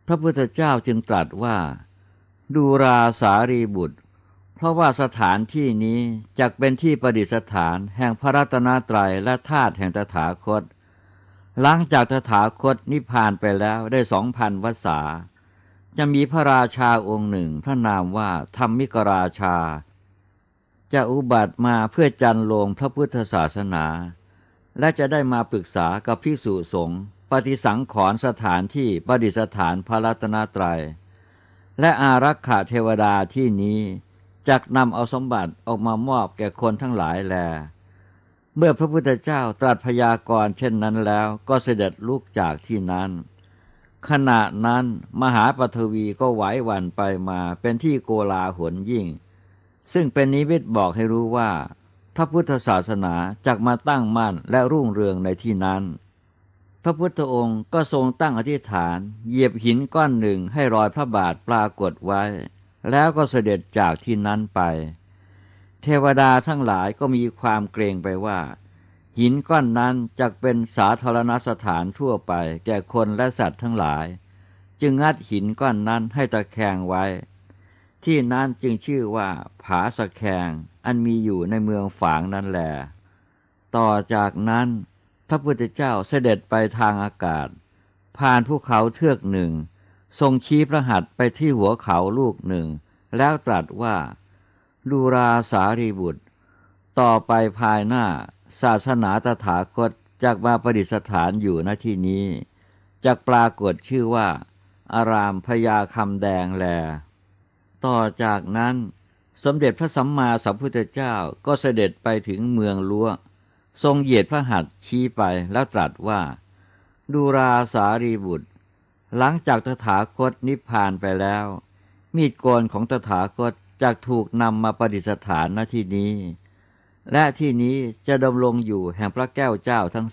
พระพุทธเจ้าจึงตรัสว่าดูราสารีบุตรเพราะว่าสถานที่นี้จักเป็นที่ประดิษฐานแห่งพระรัตนตรัยและธาตุแห่งตถาคตหลังจากตถาคตนิพพานไปแล้วได้2,000 วรรษาจะมีพระราชาองค์หนึ่งพระนามว่าธรรมิกราชาจะอุบัติมาเพื่อจันโลงพระพุทธศาสนาและจะได้มาปรึกษากับภิกษุสงฆ์ปฏิสังขรณ์สถานที่ประดิษฐานพระรัตนตรัยและอารักขาเทวดาที่นี้จักนำเอาสมบัติออกมามอบแก่คนทั้งหลายแลเมื่อพระพุทธเจ้าตรัสพยากรณ์เช่นนั้นแล้วก็เสด็จลุกจากที่นั้นขณะนั้นมหาปฐวีก็ไหวหวั่นไปมาเป็นที่โกลาหลยิ่งซึ่งเป็นนิมิตบอกให้รู้ว่าพระพุทธศาสนาจักมาตั้งมั่นและรุ่งเรืองในที่นั้นพระพุทธองค์ก็ทรงตั้งอธิษฐานเหยียบหินก้อนหนึ่งให้รอยพระบาทปรากฏไว้แล้วก็เสด็จจากที่นั้นไปเทวดาทั้งหลายก็มีความเกรงไปว่าหินก้อนนั้นจักเป็นสาธารณสถานทั่วไปแก่คนและสัตว์ทั้งหลายจึงงัดหินก้อนนั้นให้ตะแคงไว้ที่นั้นจึงชื่อว่าผาสะแคงอันมีอยู่ในเมืองฝางนั่นแหละต่อจากนั้นพระพุทธเจ้าเสด็จไปทางอากาศผ่านภูเขาเทือกหนึ่งทรงชี้พระหัตถ์ไปที่หัวเขาลูกหนึ่งแล้วตรัสว่าดูราสารีบุตรต่อไปภายหน้าศาสนาตถาคตจักมาประดิษฐานอยู่ณที่นี้จักปรากฏชื่อว่าอารามพญาคำแดงแลต่อจากนั้นสมเด็จพระสัมมาสัมพุทธเจ้าก็เสด็จไปถึงเมืองลัวทรงเหยียดพระหัตถ์ชี้ไปแล้วตรัสว่าดูราสารีบุตรหลังจากตถาคตนิพพานไปแล้วมีดโกนของตถาคตจักถูกนำมาประดิษฐานณที่นี้และที่นี้จะดำรงอยู่แห่งพระแก้วเจ้าทั้ง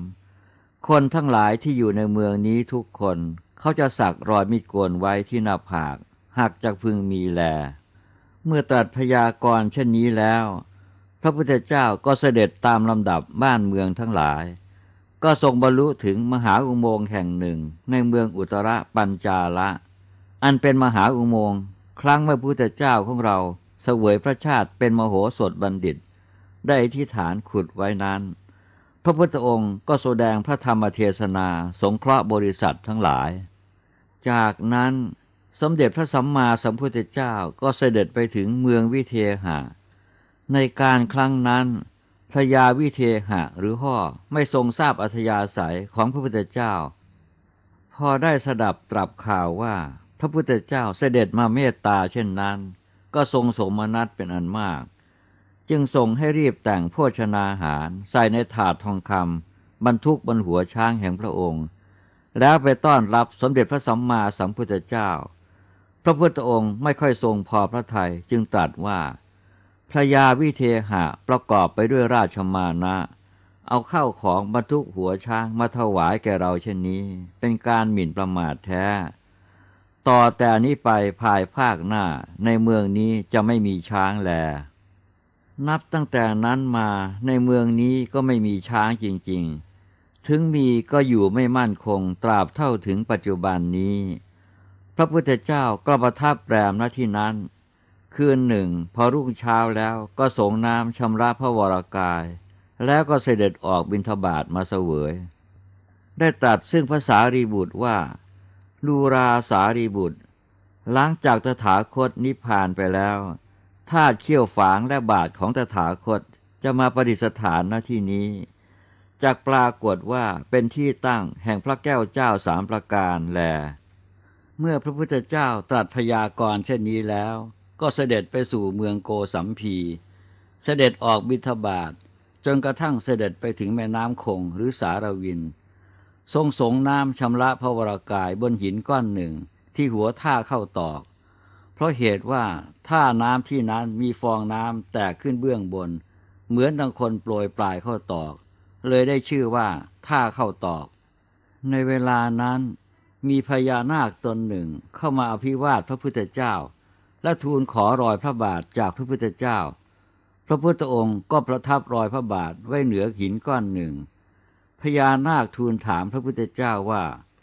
3คนทั้งหลายที่อยู่ในเมืองนี้ทุกคนเขาจะสักรอยมีดโกนไว้ที่หน้าผากหากจักพึงมีแลเมื่อตรัสพยากรณ์เช่นนี้แล้วพระพุทธเจ้าก็เสด็จตามลำดับบ้านเมืองทั้งหลายก็ทรงบรรลุถึงมหาอุโมงค์แห่งหนึ่งในเมืองอุตรปัญจาละอันเป็นมหาอุโมงค์ครั้งเมื่อพระพุทธเจ้าของเราเสวยพระชาติเป็นมโหสถบัณฑิตได้อธิษฐานขุดไว้นั้นพระพุทธองค์ก็แสดงพระธรรมเทศนาสงเคราะห์บริษัททั้งหลายจากนั้นสมเด็จพระสัมมาสัมพุทธเจ้าก็เสด็จไปถึงเมืองวิเทหะในการครั้งนั้นพระยาวิเทหะหรือห่อไม่ทรงทราบอัธยาศัยของพระพุทธเจ้าพอได้สดับตรับข่าวว่าพระพุทธเจ้าเสด็จมาเมตตาเช่นนั้นก็ทรงโสมนัสเป็นอันมากจึงส่งให้รีบแต่งโภชนาหารใส่ในถาดทองคำบรรทุกบนหัวช้างแห่งพระองค์แล้วไปต้อนรับสมเด็จพระสัมมาสัมพุทธเจ้าพระพุทธองค์ไม่ค่อยทรงพอพระทัยจึงตรัสว่าพระยาวิเทหะประกอบไปด้วยราชมานะเอาเข้าของบรรทุกหัวช้างมาถวายแก่เราเช่นนี้เป็นการหมิ่นประมาทแท้ต่อแต่นี้ไปภายภาคหน้าในเมืองนี้จะไม่มีช้างแลนับตั้งแต่นั้นมาในเมืองนี้ก็ไม่มีช้างจริงๆถึงมีก็อยู่ไม่มั่นคงตราบเท่าถึงปัจจุบันนี้พระพุทธเจ้าก็ประทับแรมณที่นั้นคืนหนึ่งพอรุ่งเช้าแล้วก็สงน้ำชำระพระวรกายแล้วก็เสด็จออกบิณฑบาตมาเสวยได้ตรัสซึ่งพระสารีบุตรว่าดูราสารีบุตรหลังจากตถาคตนิพพานไปแล้วธาตุเขี้ยวฝางและบาทของตถาคตจะมาประดิษฐานณที่นี้จักปรากฏว่าเป็นที่ตั้งแห่งพระแก้วเจ้า3ประการแลเมื่อพระพุทธเจ้าตรัสพยากรณ์เช่นนี้แล้วก็เสด็จไปสู่เมืองโกสัมพีเสด็จออกบิณฑบาตจนกระทั่งเสด็จไปถึงแม่น้ำคงหรือสารวินทรงสงน้ำชำระพระวรกายบนหินก้อนหนึ่งที่หัวท่าเข้าตอกเพราะเหตุว่าท่าน้ำที่นั้นมีฟองน้ำแตกขึ้นเบื้องบนเหมือนดังคนโปรยปลายเข้าตอกเลยได้ชื่อว่าท่าเข้าตอกในเวลานั้นมีพญานาคตนหนึ่งเข้ามาอภิวาทพระพุทธเจ้าและทูลขอรอยพระบาทจากพระพุทธเจ้าพระพุทธองค์ก็ประทับรอยพระบาทไว้เหนือหินก้อนหนึ่งพญานาคทูลถามพระพุทธเจ้าว่า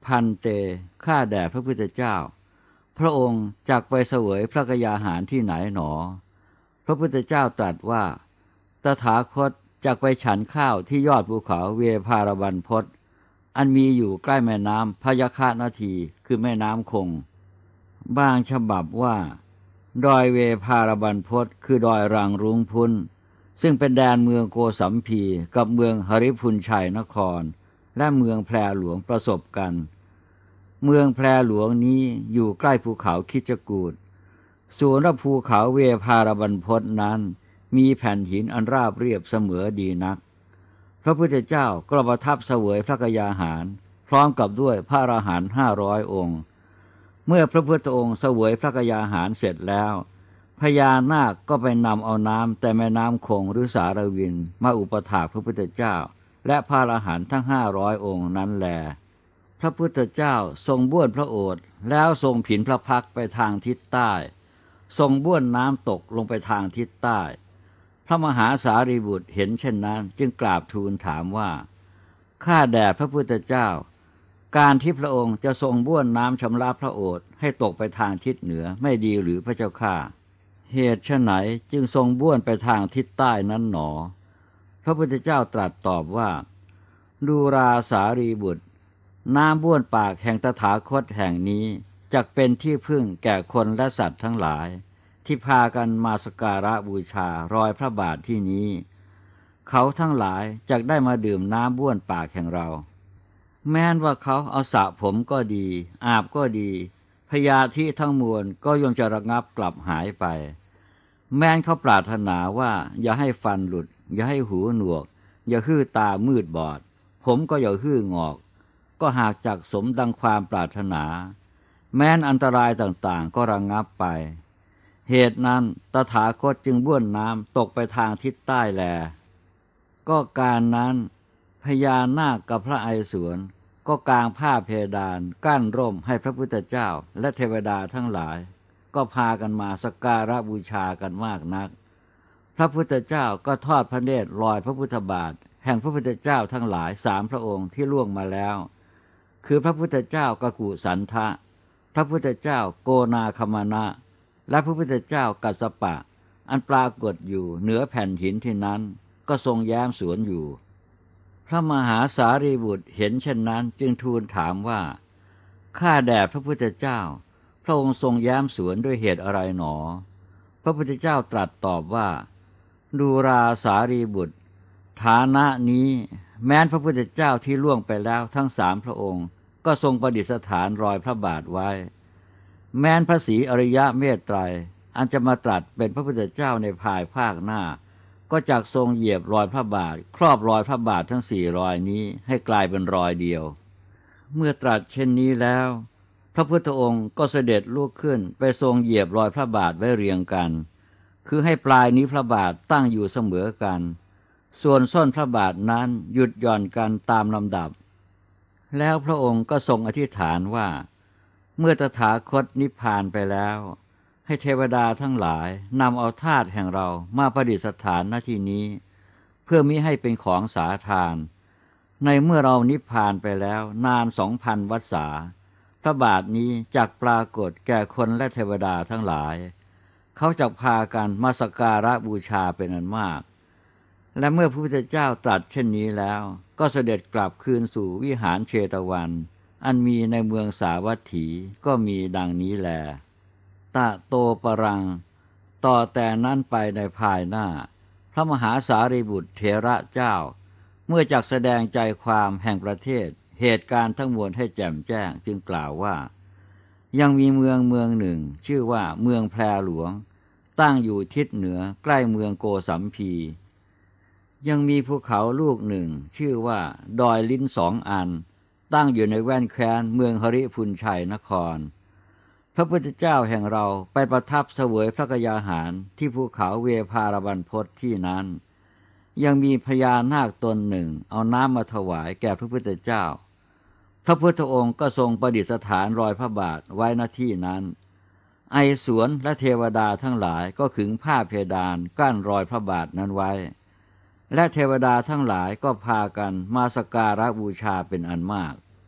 พันเตข้าแด่พระพุทธเจ้าพระองค์จักไปเสวยพระกยาหารที่ไหนหนอพระพุทธเจ้าตรัสว่าตถาคตจักไปฉันข้าวที่ยอดภูเขาเวภารบรรพตอันมีอยู่ใกล้แม่น้ำพยาคานาทีคือแม่น้ำคงบางฉบับว่าดอยเวภารบรรพตคือดอยรังรุ้งพุนซึ่งเป็นแดนเมืองโกสัมพีกับเมืองหริพุนชัยนครและเมืองแพรหลวงประสบกันเมืองแพรหลวงนี้อยู่ใกล้ภูเขาคิจกูฏส่วนภูเขาเวภารบรรพตนั้นมีแผ่นหินอันราบเรียบเสมอดีนักพระพุทธเจ้าก็ประทับเสวยพระกยาหารพร้อมกับด้วยพระอรหันต์500 องค์เมื่อพระพุทธองค์เสวยพระกยาหารเสร็จแล้วพญานาคก็ไปนำเอาน้ำแต่แม่น้ำคงหรือสารวินมาอุปถากพระพุทธเจ้าและพระอรหันต์ทั้ง500 องค์นั้นแลพระพุทธเจ้าทรงบ้วนพระโอษฐ์แล้วทรงผินพระพักตร์ไปทางทิศใต้ทรงบ้วนน้ำตกลงไปทางทิศใต้พระมหาสารีบุตรเห็นเช่นนั้นจึงกราบทูลถามว่าข้าแด่พระพุทธเจ้าการที่พระองค์จะทรงบ้วนน้ำชำระพระโอษฐ์ให้ตกไปทางทิศเหนือไม่ดีหรือพระเจ้าข้าเหตุไฉนจึงทรงบ้วนไปทางทิศใต้นั้นหนอพระพุทธเจ้าตรัสตอบว่าดูราสารีบุตรน้ำบ้วนปากแห่งตถาคตแห่งนี้จักเป็นที่พึ่งแก่คนและสัตว์ทั้งหลายที่พากันมาสักการะบูชารอยพระบาทที่นี้เขาทั้งหลายจักได้มาดื่มน้ำบ้วนปากแห่งเราแม้นว่าเขาเอาสระผมก็ดีอาบก็ดีพยาธิทั้งมวลก็ย่อมจะระงับกลับหายไปแม้นเขาปรารถนาว่าอย่าให้ฟันหลุดอย่าให้หูหนวกอย่าฮื้อตามืดบอดผมก็อย่าฮื้องอกก็หากจักสมดังความปรารถนาแม้นอันตรายต่างๆก็ระงับไปเหตุนั้นตถาคตจึงบ้วนน้ำตกไปทางทิศใต้แลก็การนั้นพญานาคกับพระไอศวรก็กางผ้าเพดานกั้นร่มให้พระพุทธเจ้าและเทวดาทั้งหลายก็พากันมาสักการะบูชากันมากนักพระพุทธเจ้าก็ทอดพระเนตรลอยพระพุทธบาทแห่งพระพุทธเจ้าทั้งหลาย3 พระองค์ที่ล่วงมาแล้วคือพระพุทธเจ้ากกุสันทะพระพุทธเจ้าโกนาคมนะและพระพุทธเจ้ากัสสปะอันปรากฏอยู่เหนือแผ่นหินที่นั้นก็ทรงแย้มสวนอยู่พระมหาสารีบุตรเห็นเช่นนั้นจึงทูลถามว่าข้าแด่พระพุทธเจ้าพระองค์ทรงแย้มสวนด้วยเหตุอะไรหนอพระพุทธเจ้าตรัสตอบว่าดูราสารีบุตรฐานะนี้แม้นพระพุทธเจ้าที่ล่วงไปแล้วทั้ง3 พระองค์ก็ทรงประดิษฐานรอยพระบาทไว้แม้นพระศรีอริยเมตไตรอันจะมาตรัสเป็นพระพุทธเจ้าในภายภาคหน้าก็จักทรงเหยียบรอยพระบาทครอบรอยพระบาททั้ง4 รอยนี้ให้กลายเป็นรอยเดียวเมื่อตรัสเช่นนี้แล้วพระพุทธองค์ก็เสด็จลุกขึ้นไปทรงเหยียบรอยพระบาทไว้เรียงกันคือให้ปลายนิ้วพระบาทตั้งอยู่เสมอกันส่วนส้นพระบาทนั้นหยุดหย่อนกันตามลำดับแล้วพระองค์ก็ทรงอธิษฐานว่าเมื่อตถาคตนิพพานไปแล้วให้เทวดาทั้งหลายนำเอาธาตุแห่งเรามาประดิษฐานณที่นี้เพื่อมิให้เป็นของสาทานในเมื่อเรานิพพานไปแล้วนาน2,000 วรรษาพระบาทนี้จักปรากฏแก่คนและเทวดาทั้งหลายเขาจักพากันมาสักการะบูชาเป็นอันมากและเมื่อพระพุทธเจ้าตรัสเช่นนี้แล้วก็เสด็จกลับคืนสู่วิหารเชตวันอันมีในเมืองสาวัตถีก็มีดังนี้แลตะโตปรังต่อแต่นั้นไปในภายหน้าพระมหาสารีบุตรเถระเจ้าเมื่อจักแสดงใจความแห่งประเทศเหตุการณ์ทั้งมวลให้แจ่มแจ้งจึงกล่าวว่ายังมีเมืองหนึ่งชื่อว่าเมืองแพรหลวงตั้งอยู่ทิศเหนือใกล้เมืองโกสัมพียังมีภูเขาลูกหนึ่งชื่อว่าดอยลิ้น2 อันตั้งอยู่ในแว่นแคว้นเมืองหริพุนชัยนครพระพุทธเจ้าแห่งเราไปประทับเสวยพระกยาหารที่ภูเขาเวภารบรรพตที่นั้นยังมีพญานาคตนหนึ่งเอาน้ำมาถวายแก่พระพุทธเจ้าพระพุทธองค์ก็ทรงประดิษฐานรอยพระบาทไว้ณที่นั้นไอศวรและเทวดาทั้งหลายก็ขึงผ้าเพดานกั้นรอยพระบาทนั้นไว้และเทวดาทั้งหลายก็พากันมาสักการะบูชาเป็นอันมาก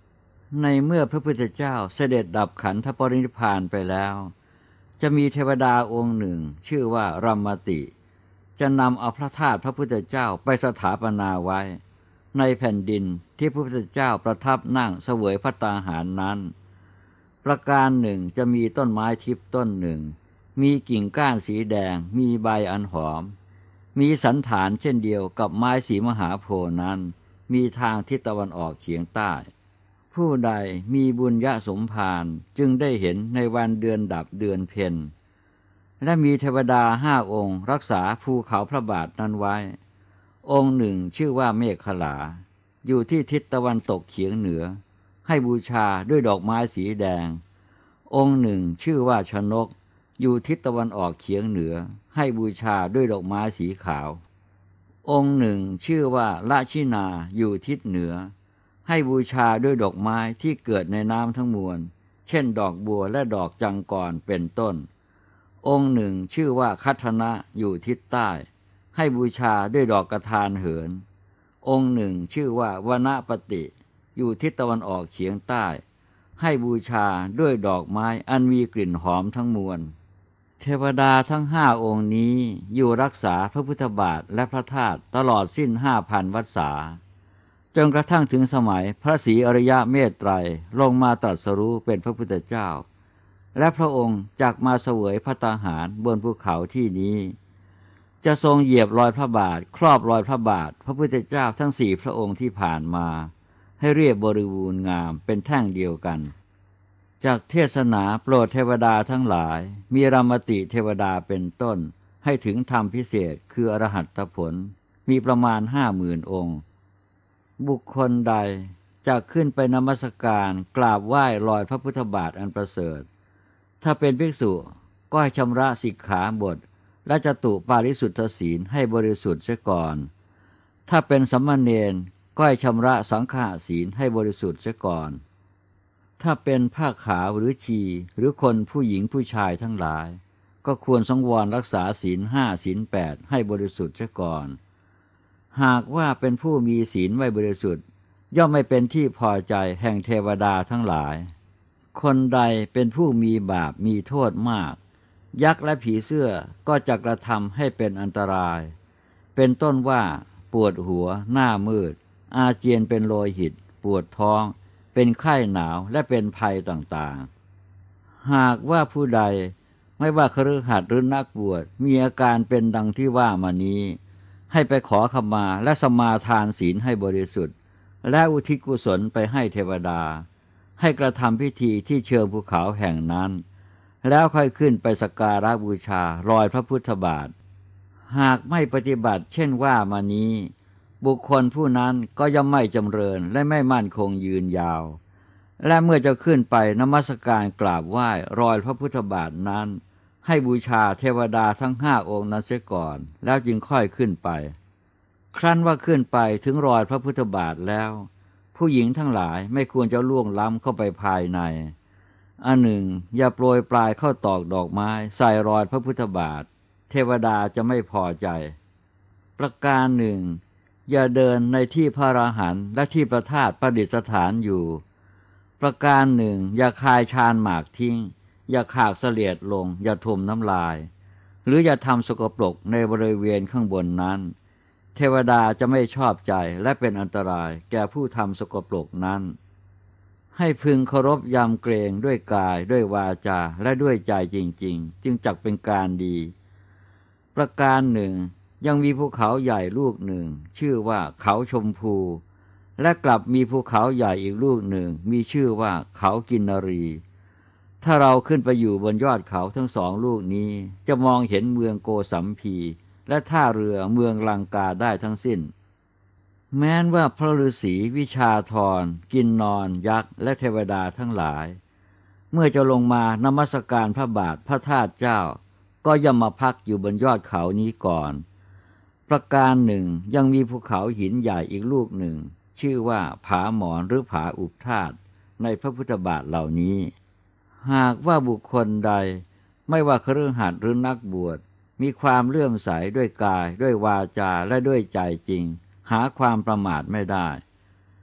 ในเมื่อพระพุทธเจ้าเสด็จดับขันธปรินิพพานไปแล้วจะมีเทวดาองค์หนึ่งชื่อว่ารัมมติจะนำเอาพระธาตุพระพุทธเจ้าไปสถาปนาไว้ในแผ่นดินที่พระพุทธเจ้าประทับนั่งเสวยภัตตาหารนั้นประการหนึ่งจะมีต้นไม้ทิพย์ต้นหนึ่งมีกิ่งก้านสีแดงมีใบอันหอมมีสันฐานเช่นเดียวกับไม้สีมหาโพธิ์นั้นมีทางทิศตะวันออกเฉียงใต้ผู้ใดมีบุญญสมภารจึงได้เห็นในวันเดือนดับเดือนเพ็ญและมีเทวดา5 องค์รักษาภูเขาพระบาทนั้นไว้องค์หนึ่งชื่อว่าเมขลาอยู่ที่ทิศตะวันตกเฉียงเหนือให้บูชาด้วยดอกไม้สีแดงองค์หนึ่งชื่อว่าชนกอยู่ทิศตะวันออกเฉียงเหนือให้บูชาด้วยดอกไม้สีขาวองค์หนึ่งชื่อว่าละชินาอยู่ทิศเหนือให้บูชาด้วยดอกไม้ที่เกิดในน้ำทั้งมวลเช่นดอกบัวและดอกจังกรเป็นต้นองค์หนึ่งชื่อว่าคัทนะอยู่ทิศใต้ให้บูชาด้วยดอกกระทานเหินองค์หนึ่งชื่อว่าวณปติอยู่ทิศตะวันออกเฉียงใต้ให้บูชาด้วยดอกไม้อันมีกลิ่นหอมทั้งมวลเทวดาทั้ง5 องค์นี้อยู่รักษาพระพุทธบาทและพระธาตุตลอดสิ้น5,000 วรรษาจนกระทั่งถึงสมัยพระศรีอริยเมตไตรลงมาตรัสรู้เป็นพระพุทธเจ้าและพระองค์จักมาเสวยภัตตาหารบนภูเขาที่นี้จะทรงเหยียบรอยพระบาทครอบรอยพระบาทพระพุทธเจ้าทั้ง4 พระองค์ที่ผ่านมาให้เรียบบริบูรณ์งามเป็นแท่งเดียวกันจากเทศนาโปรดเทวดาทั้งหลายมีรัมมติเทวดาเป็นต้นให้ถึงธรรมพิเศษคืออรหัตผลมีประมาณ50,000 องค์บุคคลใดจะขึ้นไปนมัสการกราบไหว้รอยพระพุทธบาทอันประเสริฐถ้าเป็นภิกษุก็ให้ชำระสิกขาบทและจตุปาริสุทธศีลให้บริสุทธิ์เสียก่อนถ้าเป็นสัมมาเนรก็ให้ชำระสังฆศีลให้บริสุทธิ์เสียก่อนถ้าเป็นผ้าขาวหรือชีหรือคนผู้หญิงผู้ชายทั้งหลายก็ควรสังวรรักษาศีล5ศีล8ให้บริสุทธิ์เสียก่อนหากว่าเป็นผู้มีศีลไม่บริสุทธิ์ย่อมไม่เป็นที่พอใจแห่งเทวดาทั้งหลายคนใดเป็นผู้มีบาปมีโทษมากยักษ์และผีเสื้อก็จะกระทำให้เป็นอันตรายเป็นต้นว่าปวดหัวหน้ามืดอาเจียนเป็นโลหิตปวดท้องเป็นไข้หนาวและเป็นภัยต่างๆหากว่าผู้ใดไม่ว่าคฤหัสถ์หรือนักบวชมีอาการเป็นดังที่ว่ามานี้ให้ไปขอขมาและสมาทานศีลให้บริสุทธิ์และอุทิศกุศลไปให้เทวดาให้กระทำพิธีที่เชิงภูเขาแห่งนั้นแล้วค่อยขึ้นไปสักการะบูชารอยพระพุทธบาทหากไม่ปฏิบัติเช่นว่ามานี้บุคคลผู้นั้นก็ย่อมไม่จำเริญและไม่มั่นคงยืนยาวและเมื่อจะขึ้นไปนมัสการกราบไหว้รอยพระพุทธบาทนั้นให้บูชาเทวดาทั้ง5 องค์นั้นเสียก่อนแล้วจึงค่อยขึ้นไปครั้นว่าขึ้นไปถึงรอยพระพุทธบาทแล้วผู้หญิงทั้งหลายไม่ควรจะล่วงล้ำเข้าไปภายในอันหนึ่งอย่าโปรยปลายเข้าตอกดอกไม้ใส่รอยพระพุทธบาทเทวดาจะไม่พอใจประการหนึ่งอย่าเดินในที่พระอรหันต์และที่ประทาสประดิษฐานอยู่ประการหนึ่งอย่าคายชานหมากทิ้งอย่าขากเสลียดลงอย่าถมน้ำลายหรืออย่าทำสกปรกในบริเวณข้างบนนั้นเทวดาจะไม่ชอบใจและเป็นอันตรายแก่ผู้ทำสกปรกนั้นให้พึงเคารพยำเกรงด้วยกายด้วยวาจาและด้วยใจจริงๆจึงจักเป็นการดีประการหนึ่งยังมีภูเขาใหญ่ลูกหนึ่งชื่อว่าเขาชมพูและกลับมีภูเขาใหญ่อีกลูกหนึ่งมีชื่อว่าเขากินนรีถ้าเราขึ้นไปอยู่บนยอดเขาทั้ง2 ลูกนี้จะมองเห็นเมืองโกสัมพีและท่าเรือเมืองลังกาได้ทั้งสิ้นแม้นว่าพระฤาษีวิชาธรกินนอนยักษ์และเทวดาทั้งหลายเมื่อจะลงมานมัสการพระบาทพระธาตุเจ้าก็ย่อมมาพักอยู่บนยอดเขานี้ก่อนประการหนึ่งยังมีภูเขาหินใหญ่อีกลูกหนึ่งชื่อว่าผาหมอนหรือผาอุปธาตุในพระพุทธบาทเหล่านี้หากว่าบุคคลใดไม่ว่าคฤหัสถ์หรือนักบวชมีความเลื่อมใสด้วยกายด้วยวาจาและด้วยใจจริงหาความประมาทไม่ได้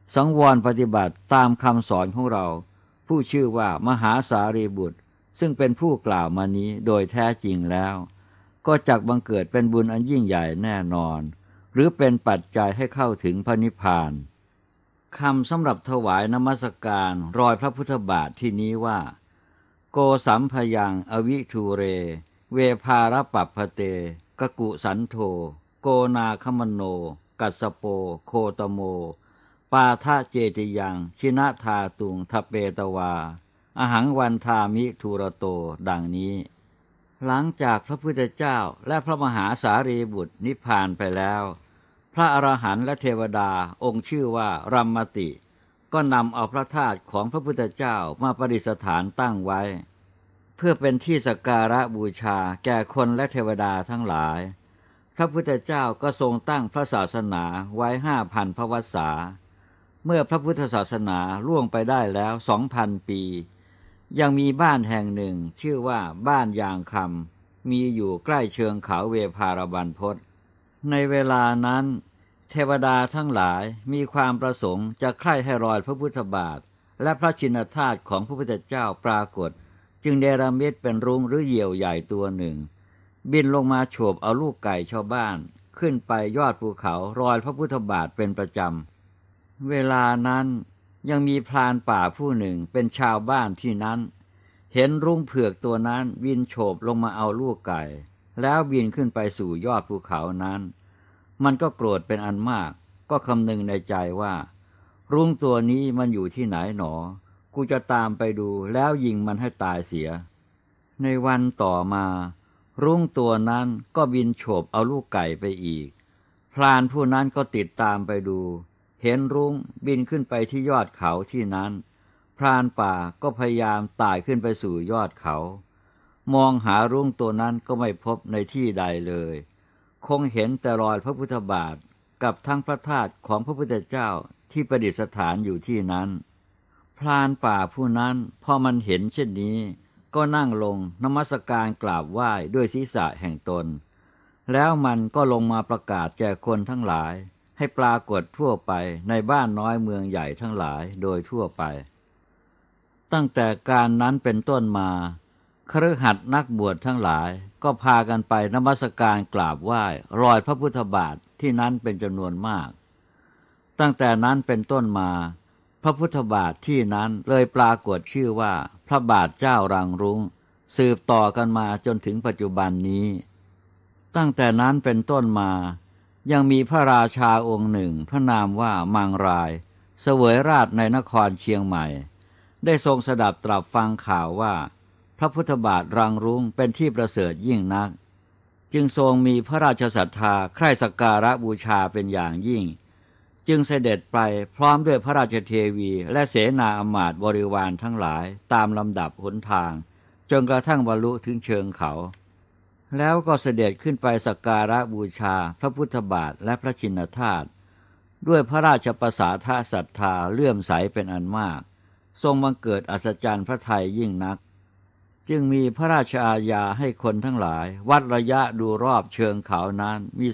สังวรปฏิบัติตามคำสอนของเราผู้ชื่อว่ามหาสารีบุตรซึ่งเป็นผู้กล่าวมานี้โดยแท้จริงแล้วก็จักบังเกิดเป็นบุญอันยิ่งใหญ่แน่นอนหรือเป็นปัจจัยให้เข้าถึงพระนิพพานคำสำหรับถวายนมัสการรอยพระพุทธบาทที่นี้ว่าโกสัมพยังอวิทูเรเวภารปัปพเตกกุสันโธโกนาคมโนกัสสโปโคตโมปาทะเจติยังชินะทาตุงทเปตวาอหังวันทามิทูรโตดังนี้หลังจากพระพุทธเจ้าและพระมหาสารีบุตรนิพพานไปแล้วพระอรหันต์และเทวดาองค์ชื่อว่ารัมมติก็นำเอาพระธาตุของพระพุทธเจ้ามาประดิษฐานตั้งไว้เพื่อเป็นที่สักการะบูชาแก่คนและเทวดาทั้งหลายพระพุทธเจ้าก็ทรงตั้งพระศาสนาไว้5,000 พระวรรษาเมื่อพระพุทธศาสนาล่วงไปได้แล้ว 2,000 ปียังมีบ้านแห่งหนึ่งชื่อว่าบ้านยางคำมีอยู่ใกล้เชิงเขาเวภารบรรพตในเวลานั้นเทวดาทั้งหลายมีความประสงค์จะใคร่ให้รอยพระพุทธบาทและพระชินธาตุของพระพุทธเจ้าปรากฏจึงเนรมิตเป็นรุ้งหรือเหยี่ยวใหญ่ตัวหนึ่งบินลงมาโฉบเอาลูกไก่ชาวบ้านขึ้นไปยอดภูเขารอยพระพุทธบาทเป็นประจำเวลานั้นยังมีพรานป่าผู้หนึ่งเป็นชาวบ้านที่นั้นเห็นรุ้งเผือกตัวนั้นบินโฉบลงมาเอาลูกไก่แล้วบินขึ้นไปสู่ยอดภูเขานั้นมันก็โกรธเป็นอันมากก็คำนึงในใจว่ารุ้งตัวนี้มันอยู่ที่ไหนหนอกูจะตามไปดูแล้วยิงมันให้ตายเสียในวันต่อมารุ้งตัวนั้นก็บินโฉบเอาลูกไก่ไปอีกพรานผู้นั้นก็ติดตามไปดูเห็นรุ้งบินขึ้นไปที่ยอดเขาที่นั้นพรานป่าก็พยายามไต่ขึ้นไปสู่ยอดเขามองหารุ้งตัวนั้นก็ไม่พบในที่ใดเลยคงเห็นแต่รอยพระพุทธบาทกับทั้งพระธาตุของพระพุทธเจ้าที่ประดิษฐานอยู่ที่นั้นพรานป่าผู้นั้นพอมันเห็นเช่นนี้ก็นั่งลงนมัสการกราบไหว้ด้วยศีรษะแห่งตนแล้วมันก็ลงมาประกาศแก่คนทั้งหลายให้ปรากฏทั่วไปในบ้านน้อยเมืองใหญ่ทั้งหลายโดยทั่วไปตั้งแต่การนั้นเป็นต้นมาคฤหัสถ์นักบวชทั้งหลายก็พากันไปนมัสการกราบไหว้รอยพระพุทธบาทที่นั้นเป็นจำนวนมากตั้งแต่นั้นเป็นต้นมาพระพุทธบาทที่นั้นเลยปรากฏชื่อว่าพระบาทเจ้ารังรุ้งสืบต่อกันมาจนถึงปัจจุบันนี้ตั้งแต่นั้นเป็นต้นมายังมีพระราชาองค์หนึ่งพระนามว่ามังรายเสวยราชในนครเชียงใหม่ได้ทรงสดับตรับฟังข่าวว่าพระพุทธบาทรังรุ้งเป็นที่ประเสริฐยิ่งนักจึงทรงมีพระราชศรัทธาใคร่สักการะบูชาเป็นอย่างยิ่งจึงเสด็จไปพร้อมด้วยพระราชเทวีและเสนาอมาตย์บริวารทั้งหลายตามลำดับหนทางจนกระทั่งบรรลุถึงเชิงเขาแล้วก็เสด็จขึ้นไปสักการะบูชาพระพุทธบาทและพระชินธาตุด้วยพระราชประสาทศรัทธาเลื่อมใสเป็นอันมากทรงบังเกิดอัศจรรย์พระทัยยิ่งนักจึงมีพระราชอาญาให้คนทั้งหลายวัดระยะดูรอบเชิงเขานั้นมี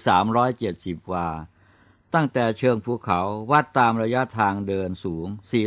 370 วาตั้งแต่เชิงภูเขาวัดตามระยะทางเดินสูง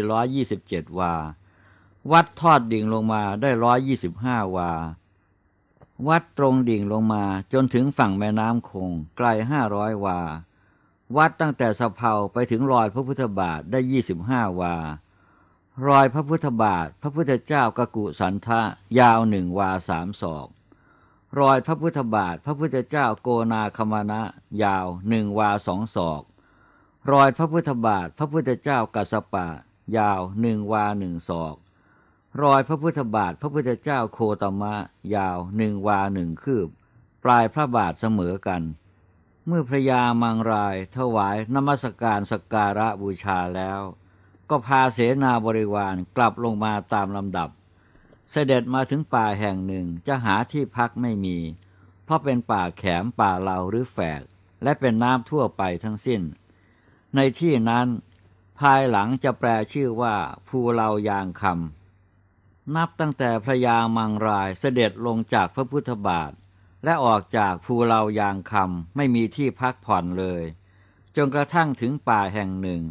427 วาวัดทอดดิ่งลงมาได้125 วาวัดตรงดิ่งลงมาจนถึงฝั่งแม่น้ำคงไกล500 วาวัดตั้งแต่สะเพาไปถึงรอยพระพุทธบาทได้25 วารอยพระพุทธบาทพระพุทธเจ้ากกุสันทะยาว1 วา3 ศอกรอยพระพุทธบาทพระพุทธเจ้าโกนาคมนะยาว1 วา2 ศอกรอยพระพุทธบาทพระพุทธเจ้ากัสสปะยาว1 วา1 ศอกรอยพระพุทธบาทพระพุทธเจ้าโคตมะยาว1 วา1 คืบปลายพระบาทเสมอกันเมื่อพระยามังรายถวายนมัสการสักการะบูชาแล้วก็พาเสนาบริวารกลับลงมาตามลำดับเสด็จมาถึงป่าแห่งหนึ่งจะหาที่พักไม่มีเพราะเป็นป่าแขมป่าเหลาหรือแฝกและเป็นน้ำทั่วไปทั้งสิ้นในที่นั้นภายหลังจะแปลชื่อว่าภูเลายางคำนับตั้งแต่พระยามังรายเสด็จลงจากพระพุทธบาทและออกจากภูเลายางคำไม่มีที่พักผ่อนเลยจนกระทั่งถึงป่าแห่งหนึ่ง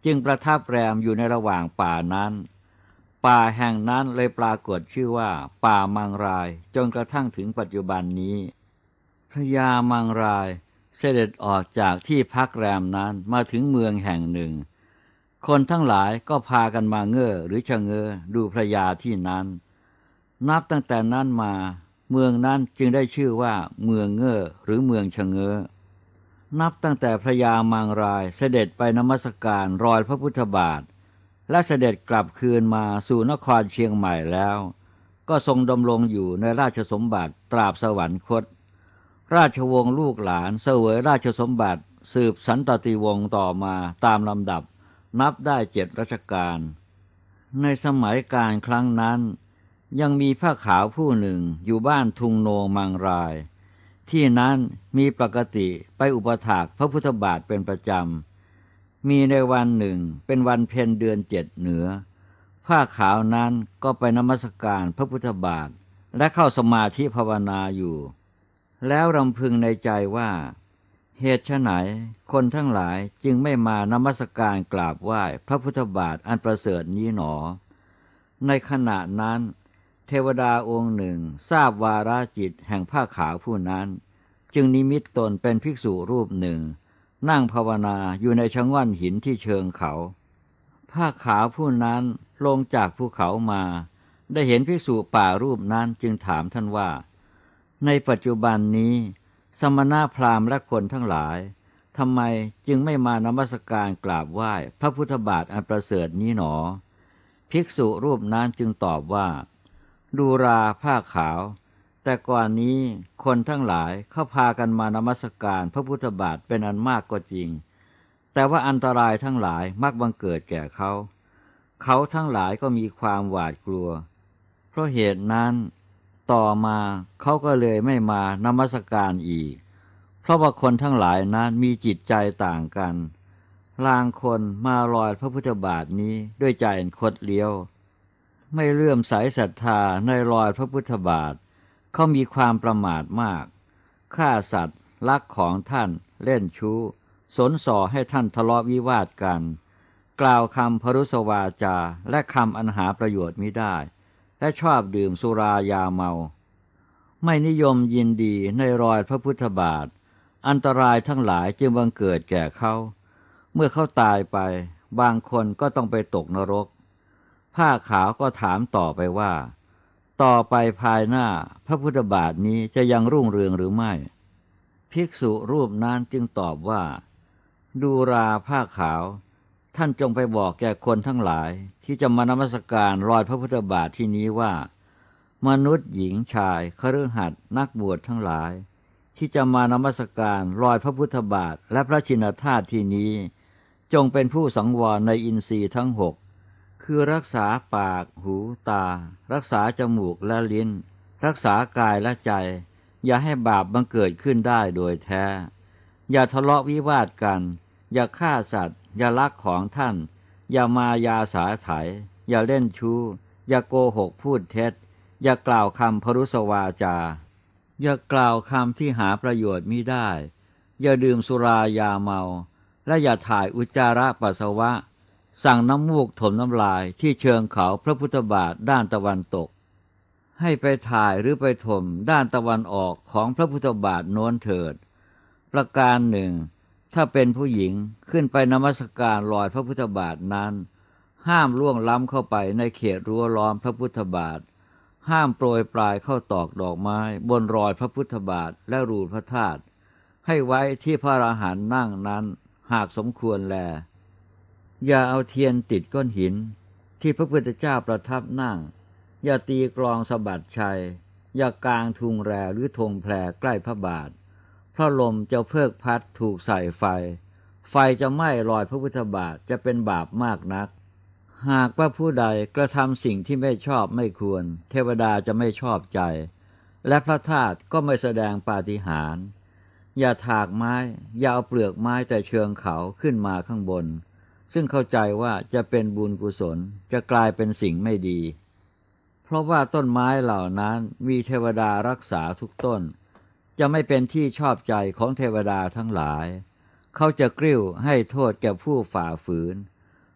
จึงประทับแรมอยู่ในระหว่างป่านั้นป่าแห่งนั้นเลยปรากฏชื่อว่าป่ามังรายจนกระทั่งถึงปัจจุบันนี้พระยามังรายเสด็จออกจากที่พักแรมนั้นมาถึงเมืองแห่งหนึ่งคนทั้งหลายก็พากันมาเง่อหรือชะเง้อดูพระยาที่นั้นนับตั้งแต่นั้นมาเมืองนั้นจึงได้ชื่อว่าเมืองเง่อหรือเมืองชะเง้อนับตั้งแต่พระยามังรายเสด็จไปนมัสการรอยพระพุทธบาทและเสด็จกลับคืนมาสู่นครเชียงใหม่แล้วก็ทรงดำรงอยู่ในราชสมบัติตราบสวรรคตราชวงศ์ลูกหลานเสวยราชสมบัติสืบสันตติวงศ์ต่อมาตามลำดับนับได้7รัชกาลในสมัยการครั้งนั้นยังมีผ้าขาวผู้หนึ่งอยู่บ้านทุงโนมังรายที่นั้นมีปกติไปอุปถากพระพุทธบาทเป็นประจำมีในวันหนึ่งเป็นวันเพ็ญเดือน7เหนือผ้าขาวนั้นก็ไปนมัสการพระพุทธบาทและเข้าสมาธิภาวนาอยู่แล้วรำพึงในใจว่าเหตุไฉนคนทั้งหลายจึงไม่มานมัสการกราบไหว้พระพุทธบาทอันประเสริฐนี้หนอในขณะนั้นเทวดาองค์หนึ่งทราบวาระจิตแห่งผ้าขาวผู้นั้นจึงนิมิตตนเป็นภิกษุรูปหนึ่งนั่งภาวนาอยู่ในชะง่อนหินที่เชิงเขาผ้าขาวผู้นั้นลงจากภูเขามาได้เห็นภิกษุป่ารูปนั้นจึงถามท่านว่าในปัจจุบันนี้สมณพราหมณ์และคนทั้งหลายทำไมจึงไม่มานมัสการกราบไหว้พระพุทธบาทอันประเสริฐนี้หนอภิกษุรูปนั้นจึงตอบว่าดูราผ้าขาวแต่ก่อนนี้คนทั้งหลายเข้าพากันมานมัสการพระพุทธบาทเป็นอันมากก็จริงแต่ว่าอันตรายทั้งหลายมักบังเกิดแก่เขาทั้งหลายก็มีความหวาดกลัวเพราะเหตุนั้นต่อมาเขาก็เลยไม่มานมัสการอีกเพราะว่าคนทั้งหลายนั้นมีจิตใจต่างกันลางคนมาลอยพระพุทธบาทนี้ด้วยใจคดเลี้ยวไม่เลื่อมใสศรัทธาในรอยพระพุทธบาทเขามีความประมาทมากฆ่าสัตว์ลักของท่านเล่นชู้สนส่อให้ท่านทะเลาะวิวาทกันกล่าวคำพรุสวาจาและคำอันหาประโยชน์มิได้และชอบดื่มสุรายาเมาไม่นิยมยินดีในรอยพระพุทธบาทอันตรายทั้งหลายจึงบังเกิดแก่เขาเมื่อเขาตายไปบางคนก็ต้องไปตกนรกผ้าขาวก็ถามต่อไปว่าต่อไปภายหน้าพระพุทธบาทนี้จะยังรุ่งเรืองหรือไม่ภิกษุรูปนั้นจึงตอบว่าดูราผ้าขาวท่านจงไปบอกแก่คนทั้งหลายที่จะมานมัสการรอยพระพุทธบาทที่นี้ว่ามนุษย์หญิงชายคฤหัสถ์นักบวชทั้งหลายที่จะมานมัสการรอยพระพุทธบาทและพระชินธาตุที่นี้จงเป็นผู้สังวรในอินทรีย์ทั้ง6คือรักษาปากหูตารักษาจมูกและลิ้นรักษากายและใจอย่าให้บาปบังเกิดขึ้นได้โดยแท้อย่าทะเลาะวิวาทกันอย่าฆ่าสัตว์อย่าลักของท่านอย่ามายาสาไถอย่าเล่นชู้อย่าโกหกพูดเท็จอย่ากล่าวคำพรุสวาจาอย่ากล่าวคำที่หาประโยชน์มิได้อย่าดื่มสุรายาเมาและอย่าถ่ายอุจจาระปัสสาวะสั่งน้ำมูกถมน้ำลายที่เชิงเขาพระพุทธบาทด้านตะวันตกให้ไปถ่ายหรือไปถมด้านตะวันออกของพระพุทธบาทโน้นเถิดประการหนึ่งถ้าเป็นผู้หญิงขึ้นไปนมัสการรอยพระพุทธบาทนั้นห้ามล่วงล้ำเข้าไปในเขตรั้วล้อมพระพุทธบาทห้ามโปรยปลายเข้าตอกดอกไม้บนรอยพระพุทธบาทและรูปพระธาตุให้ไว้ที่พระอรหันต์นั่งนั้นหากสมควรแลอย่าเอาเทียนติดก้อนหินที่พระพุทธเจ้าประทับนั่งอย่าตีกลองสะบัดชัยอย่ากางทุงแรหรือธงแพรใกล้พระบาทเพราะลมจะเพิกพัดถูกใส่ไฟจะไหม้รอยพระพุทธบาทจะเป็นบาปมากนักหากว่าผู้ใดกระทำสิ่งที่ไม่ชอบไม่ควรเทวดาจะไม่ชอบใจและพระธาตุก็ไม่แสดงปาฏิหาริย์อย่าถากไม้อย่าเอาเปลือกไม้แต่เชิงเขาขึ้นมาข้างบนซึ่งเข้าใจว่าจะเป็นบุญกุศลจะกลายเป็นสิ่งไม่ดีเพราะว่าต้นไม้เหล่านั้นมีเทวดารักษาทุกต้นจะไม่เป็นที่ชอบใจของเทวดาทั้งหลายเขาจะกริ้วให้โทษแก่ผู้ฝ่าฝืน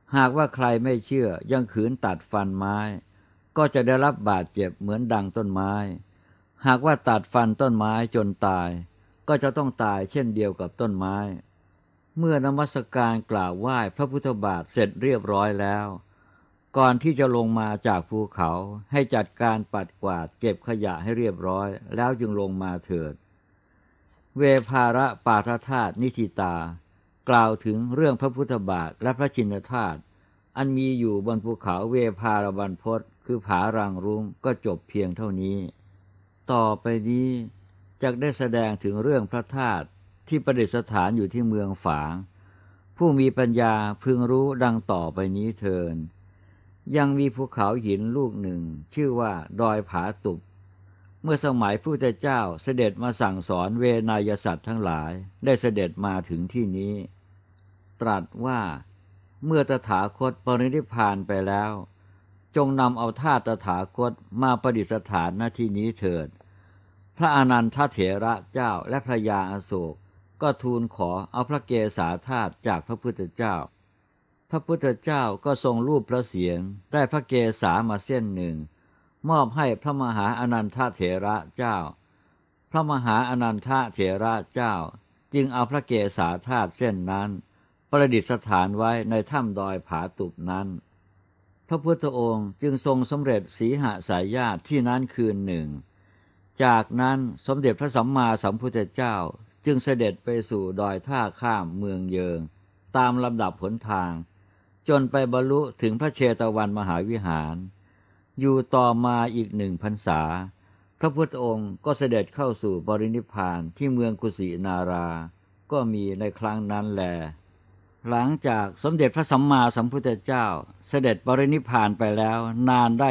หากว่าใครไม่เชื่อยังขืนตัดฟันไม้ก็จะได้รับบาดเจ็บเหมือนดังต้นไม้หากว่าตัดฟันต้นไม้จนตายก็จะต้องตายเช่นเดียวกับต้นไม้เมื่อนมัสการกล่าวไหว้พระพุทธบาทเสร็จเรียบร้อยแล้วก่อนที่จะลงมาจากภูเขาให้จัดการปัดกวาดเก็บขยะให้เรียบร้อยแล้วจึงลงมาเถิดเวภาระปาทธาตุนิธิตากล่าวถึงเรื่องพระพุทธบาทและพระชินธาตุอันมีอยู่บนภูเขาเวภารบรรพตคือผารังรุ้งก็จบเพียงเท่านี้ต่อไปนี้จะได้แสดงถึงเรื่องพระธาตุที่ประดิษฐานอยู่ที่เมืองฝางผู้มีปัญญาพึงรู้ดังต่อไปนี้เถิดยังมีภูเขาหินลูกหนึ่งชื่อว่าดอยผาตุบเมื่อสมัยพระพุทธเจ้าเสด็จมาสั่งสอนเวนยสัตว์ทั้งหลายได้เสด็จมาถึงที่นี้ตรัสว่าเมื่อตถาคตปรินิพพานไปแล้วจงนำเอาธาตุตถาคตมาประดิษฐานณที่นี้เถิดพระอนันทเถระเจ้าและพระยาอโศกก็ทูลขอเอาพระเกศาธาตุจากพระพุทธเจ้าพระพุทธเจ้าก็ทรงรูปพระเศียรได้พระเกศามาเส้นหนึ่งมอบให้พระมหาอนันทเถระเจ้าพระมหาอนันทเถระเจ้าจึงเอาพระเกศาธาตุเส้นนั้นประดิษฐานไว้ในถ้ำดอยผาตุบนั้นพระพุทธองค์จึงทรงสำเร็จสีหสายญาติที่นั้นคืนหนึ่งจากนั้นสมเด็จพระสัมมาสัมพุทธเจ้าจึงเสด็จไปสู่ดอยท่าข้ามเมืองเยิงตามลำดับหนทางจนไปบรรลุถึงพระเชตวันมหาวิหารอยู่ต่อมาอีก1 พรรษาพระพุทธองค์ก็เสด็จเข้าสู่ปรินิพพานที่เมืองกุสินาราก็มีในครั้งนั้นแลหลังจากสมเด็จพระสัมมาสัมพุทธเจ้าเสด็จปรินิพพานไปแล้วนานได้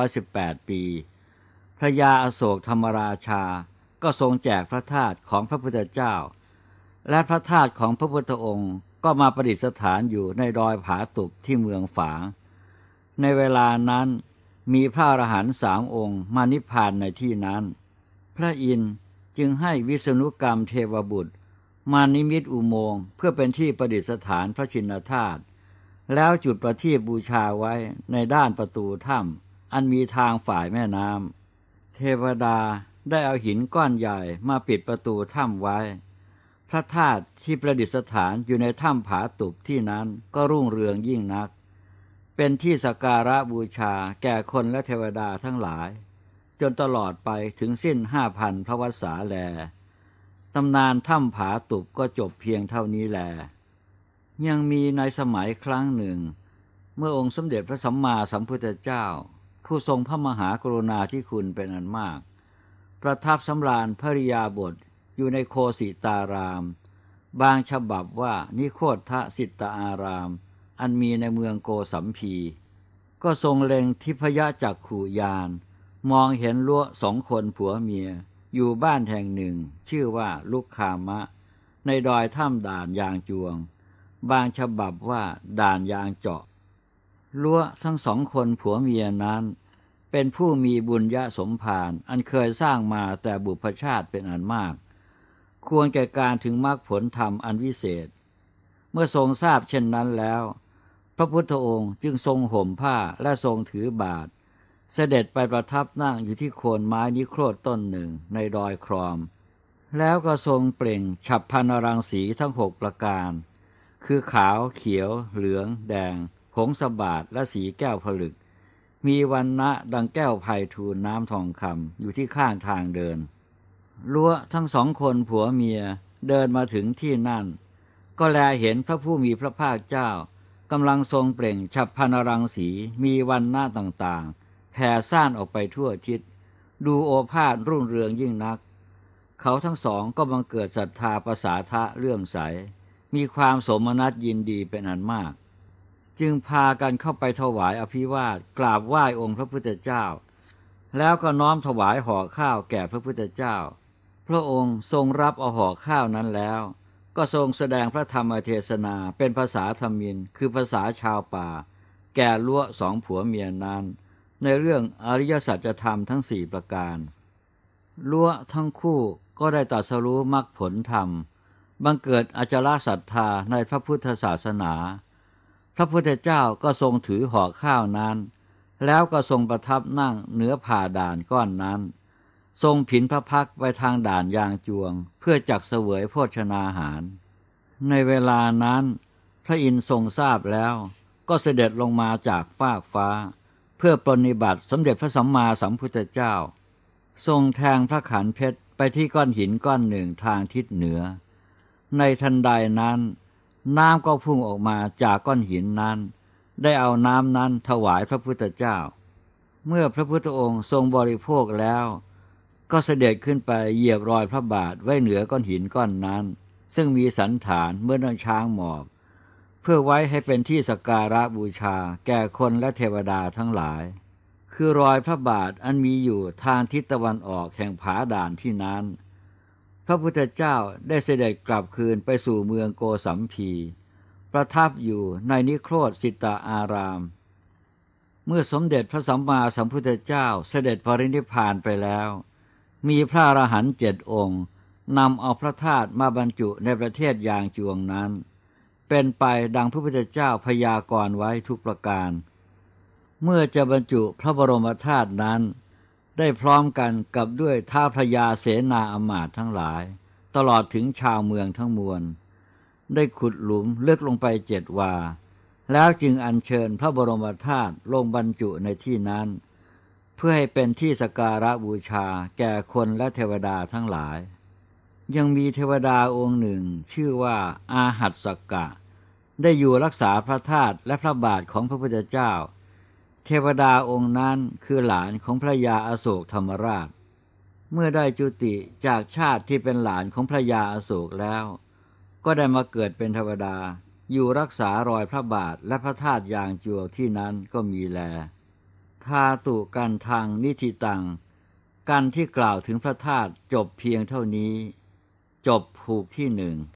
218 ปีพระยาอโศกธรรมราชาก็ทรงแจกพระธาตุของพระพุทธเจ้าและพระธาตุของพระพุทธองค์ก็มาประดิษฐานอยู่ในดอยผาตุบที่เมืองฝางในเวลานั้นมีพระอรหันต์3 องค์มานิพพานในที่นั้นพระอินทร์จึงให้วิษณุกรรมเทวบุตรมานิมิตอุโมงค์เพื่อเป็นที่ประดิษฐานพระชินธาตุแล้วจุดประทีปบูชาไว้ในด้านประตูถ้ำอันมีทางฝ่ายแม่น้ำเทวดาได้เอาหินก้อนใหญ่มาปิดประตูถ้ำไว้พระธาตุที่ประดิษฐานอยู่ในถ้ำผาตุบที่นั้นก็รุ่งเรืองยิ่งนักเป็นที่สักการะบูชาแก่คนและเทวดาทั้งหลายจนตลอดไปถึงสิ้น5,000 พระวรรษาแลตำนานถ้ำผาตุบก็จบเพียงเท่านี้แลยังมีในสมัยครั้งหนึ่งเมื่อองค์สมเด็จพระสัมมาสัมพุทธเจ้าผู้ทรงพระมหากรุณาธิคุณเป็นอันมากประทับสำราญภริยาบทอยู่ในโคสิตารามบางฉบับว่านิโคทสิตอารามอันมีในเมืองโกสัมพีก็ทรงเล็งทิพยจักขุญาณมองเห็นรั้ว2 คนผัวเมียอยู่บ้านแห่งหนึ่งชื่อว่าลุกขามะในดอยถ้ำด่านยางจวงบางฉบับว่าด่านยางเจาะรั้วทั้ง2 คนผัวเมียนั้นเป็นผู้มีบุญญสมภารอันเคยสร้างมาแต่บุพชาติเป็นอันมากควรแก่การถึงมรรคผลธรรมอันวิเศษเมื่อทรงทราบเช่นนั้นแล้วพระพุทธองค์จึงทรงห่มผ้าและทรงถือบาตรเสด็จไปประทับนั่งอยู่ที่โคนไม้นิโครธต้นหนึ่งในดอยครอมแล้วก็ทรงเปล่งฉัพพนรังสีทั้ง6 ประการคือขาวเขียวเหลืองแดงผงสบาทและสีแก้วผลึกมีวรรณะดังแก้วไพฑูรย์น้ำทองคำอยู่ที่ข้างทางเดินรั้วทั้ง2 คนผัวเมียเดินมาถึงที่นั่นก็แลเห็นพระผู้มีพระภาคเจ้ากำลังทรงเปล่งฉัพพนรังสีมีวรรณะต่างๆแผ่ซ่านออกไปทั่วทิศดูโอภาสรุ่งเรืองยิ่งนักเขาทั้ง2ก็บังเกิดศรัทธาประสาทะเลื่อมใสมีความโสมนัสยินดีเป็นอันมากจึงพากันเข้าไปถวายอภิวาทกราบไหว้องค์พระพุทธเจ้าแล้วก็น้อมถวายห่อข้าวแก่พระพุทธเจ้าพระองค์ทรงรับเอาห่อข้าวนั้นแล้วก็ทรงแสดงพระธรรมเทศนาเป็นภาษาธมิฬคือภาษาชาวป่าแก่รั้ว2 ผัวเมียนั้นในเรื่องอริยสัจธรรมทั้ง4 ประการรั้วทั้งคู่ก็ได้ตรัสรู้มรรคผลธรรมบังเกิดอจลศรัทธาในพระพุทธศาสนาพระพุทธเจ้าก็ทรงถือห่อข้าวนั้นแล้วก็ทรงประทับนั่งเหนือผ่าด่านก้อนนั้นทรงผินพระพักตร์ไปทางด่านยางจวงเพื่อจักเสวยโภชนาหารในเวลานั้นพระอินทร์ทรงทราบแล้วก็เสด็จลงมาจากฟากฟ้าเพื่อปรนนิบัติสมเด็จพระสัมมาสัมพุทธเจ้าทรงแทงพระขันเพชรไปที่ก้อนหินก้อนหนึ่งทางทิศเหนือในทันใดนั้นน้ำก็พุ่งออกมาจากก้อนหินนั้นได้เอาน้ำนั้นถวายพระพุทธเจ้าเมื่อพระพุทธองค์ทรงบริโภคแล้วก็เสด็จขึ้นไปเหยียบรอยพระบาทไว้เหนือก้อนหินก้อนนั้นซึ่งมีสันฐานเหมือนช้างหมอบเพื่อไว้ให้เป็นที่สักการะบูชาแก่คนและเทวดาทั้งหลายคือรอยพระบาทอันมีอยู่ทางทิศตะวันออกแห่งผาด่านที่นั้นพระพุทธเจ้าได้เสด็จกลับคืนไปสู่เมืองโกสัมพีประทับอยู่ในนิโครธสิตอารามเมื่อสมเด็จพระสัมมาสัมพุทธเจ้าเสด็จปรินิพพานไปแล้วมีพระอรหันต์7 องค์นำเอาพระธาตุมาบรรจุในประเทศยางจวงนั้นเป็นไปดังพระพุทธเจ้าพยากรณ์ไว้ทุกประการเมื่อจะบรรจุพระบรมธาตุนั้นได้พร้อมกันกับด้วยท้าวพระยาเสนาอมาตย์ทั้งหลายตลอดถึงชาวเมืองทั้งมวลได้ขุดหลุมลึกลงไป7 วาแล้วจึงอัญเชิญพระบรมธาตุลงบรรจุในที่นั้นเพื่อให้เป็นที่สักการะบูชาแก่คนและเทวดาทั้งหลายยังมีเทวดาองค์หนึ่งชื่อว่าอาหัสสกกะได้อยู่รักษาพระธาตุและพระบาทของพระพุทธเจ้าเทวดาองค์นั้นคือหลานของพระยาอโศกธรรมราชเมื่อได้จุติจากชาติที่เป็นหลานของพระยาอโศกแล้วก็ได้มาเกิดเป็นเทวดาอยู่รักษารอยพระบาทและพระธาตุยางจวงที่นั้นก็มีแลทาตุกันทังนิธิตังกันที่กล่าวถึงพระธาตุจบเพียงเท่านี้จบผูกที่1